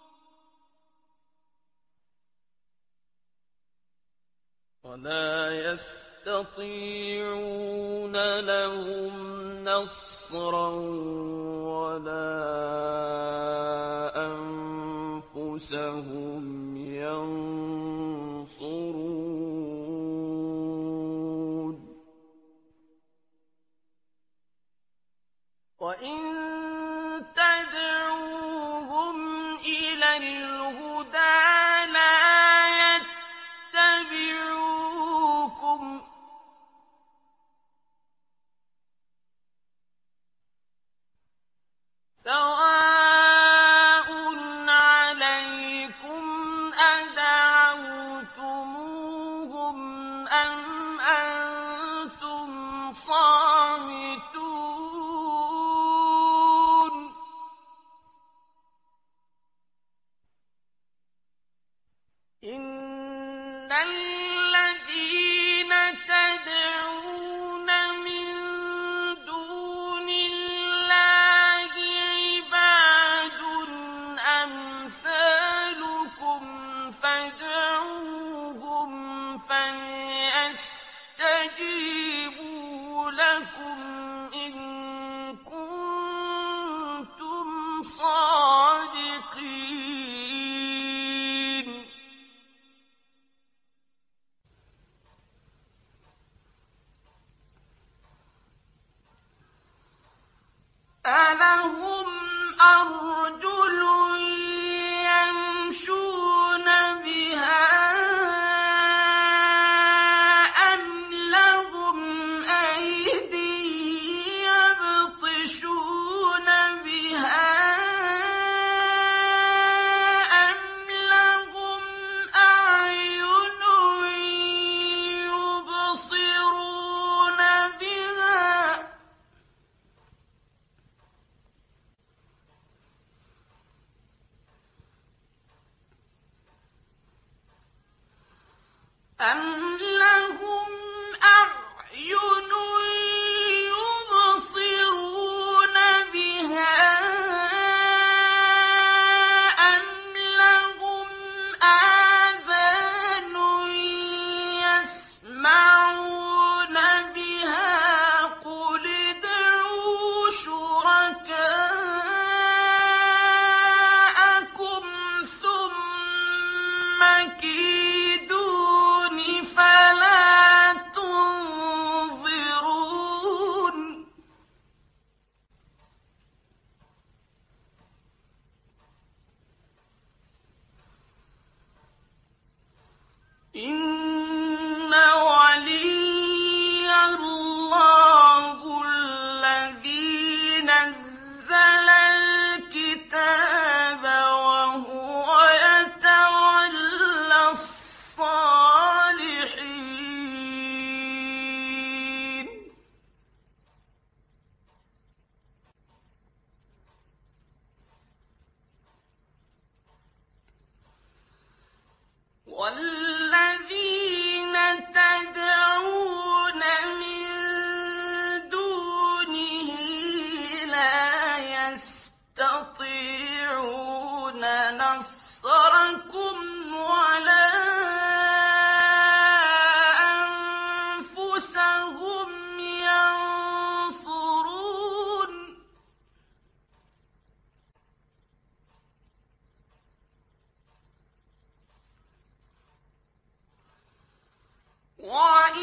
وَلَا يَسْتَطِيعُونَ لَهُمْ نَصْرًا وَلَا أَنفُسَهُمْ يَنصُرُونَ وَإِن تَدْعُوهُمْ إِلَى الْهُدَىٰ لَا يَتَّبِعُوكُمْ ۚ سَوَاءٌ عَلَيْكُمْ أَدَعَوْتُمُوهُمْ أَمْ أَنتُمْ صَامِتُونَ إِنَّ الَّذِينَ تَدْعُونَ مِن دُونِ اللَّهِ عِبَادٌ أَمْثَالُكُمْ فَادْعُوهُمْ فَلْيَسْتَجِيبُوا لَكُمْ إِن كُنتُمْ صَادِقِينَ أَلَهُمْ أَرْجُلٌ يَمْشُونَ بِهَا أَمْ لَهُمْ أَيْدٍ يَبْطِشُونَ بِهَا أَمْ لَهُمْ أَعْيُنٌ يُبْصِرُونَ بِهَا أَمْ لَهُمْ أَعْيُنٌ يُبْصِرُونَ بِهَا أَمْ لَهُمْ آذَانٌ يَسْمَعُونَ بِهَا ۚ قُلِ ادْعُوا شُرَكَاءَكُمْ ثُمَّ كِيدُونِ فَلَا تُنظِرُونِ إِنَّ وَلِيَّ اللَّهُ الَّذِي نَزَّلَ الْكِتَابَ وَهُوَ يَتَوَلَّى الصَّالِحِينَ وَالَّذِينَ تَدْعُونَ مِن دُونِهِ لَا يَسْتَطِيعُونَ نَصْرَكُمْ وَلَا أَنفُسَهُمْ يَنصُرُونَ وَإِن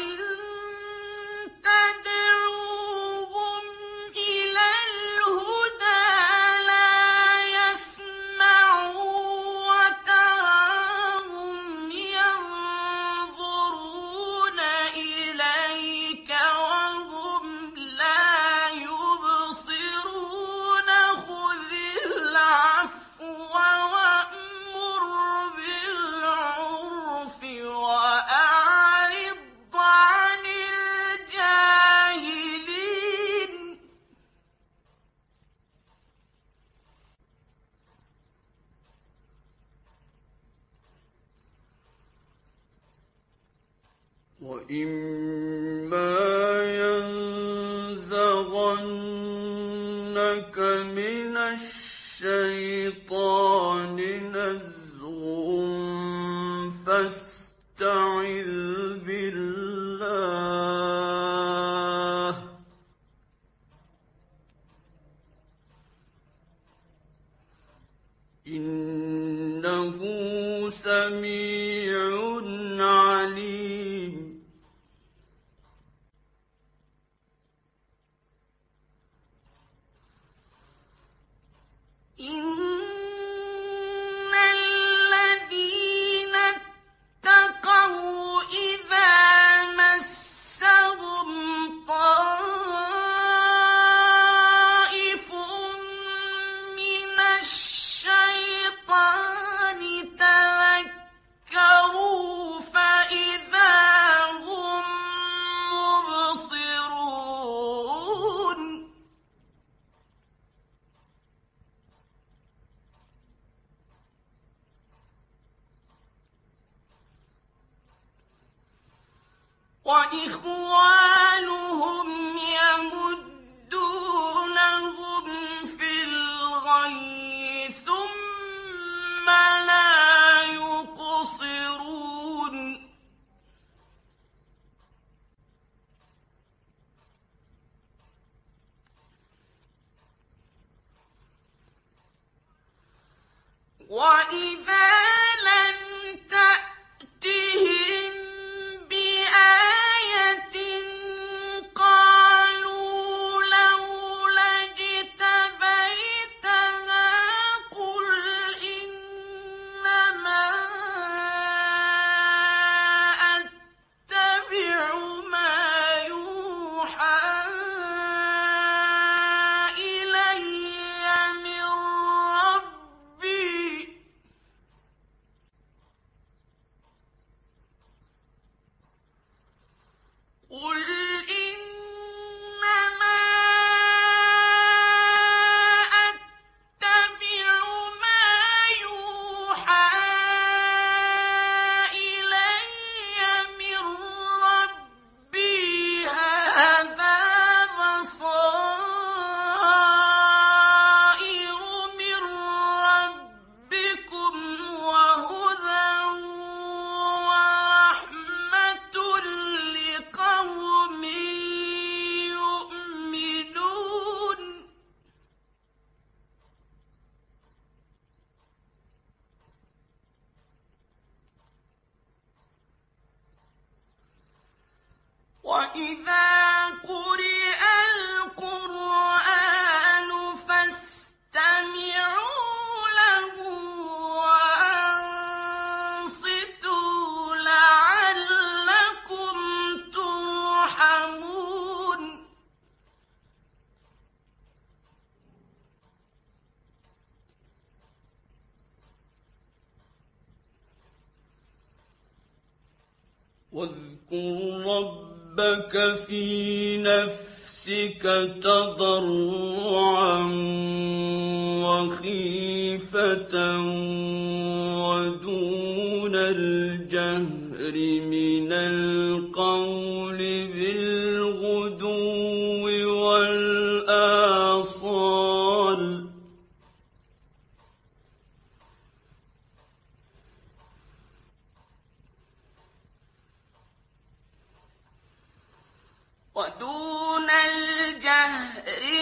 وإما ينزغنك من الشيطان نزغ فاستعذ بالله إنه سميع عليم. إن الذين اتقوا إذا مسهم طائف من الشيطان تذكروا فإذا هم مبصرون. وإخوانهم يمدونهم في الغي ثم لا يقصرون. وإذا لم تأتهم بآية قالوا لولا اجتبيتها قل إنما أتبع ما يوحى إلي من ربي قل إنما أتبع ما يوحى إلي من ربي هذا بصائر من ربكم وهدى ورحمة لقوم يؤمنون. وإذا قرئ القرآن فاستمعوا له وأنصتوا لعلكم ترحمون. واذكر ربك في نفسك تضرعا وخيفة ودون الجهر من القول بالغدو والآصال. ودون الجهر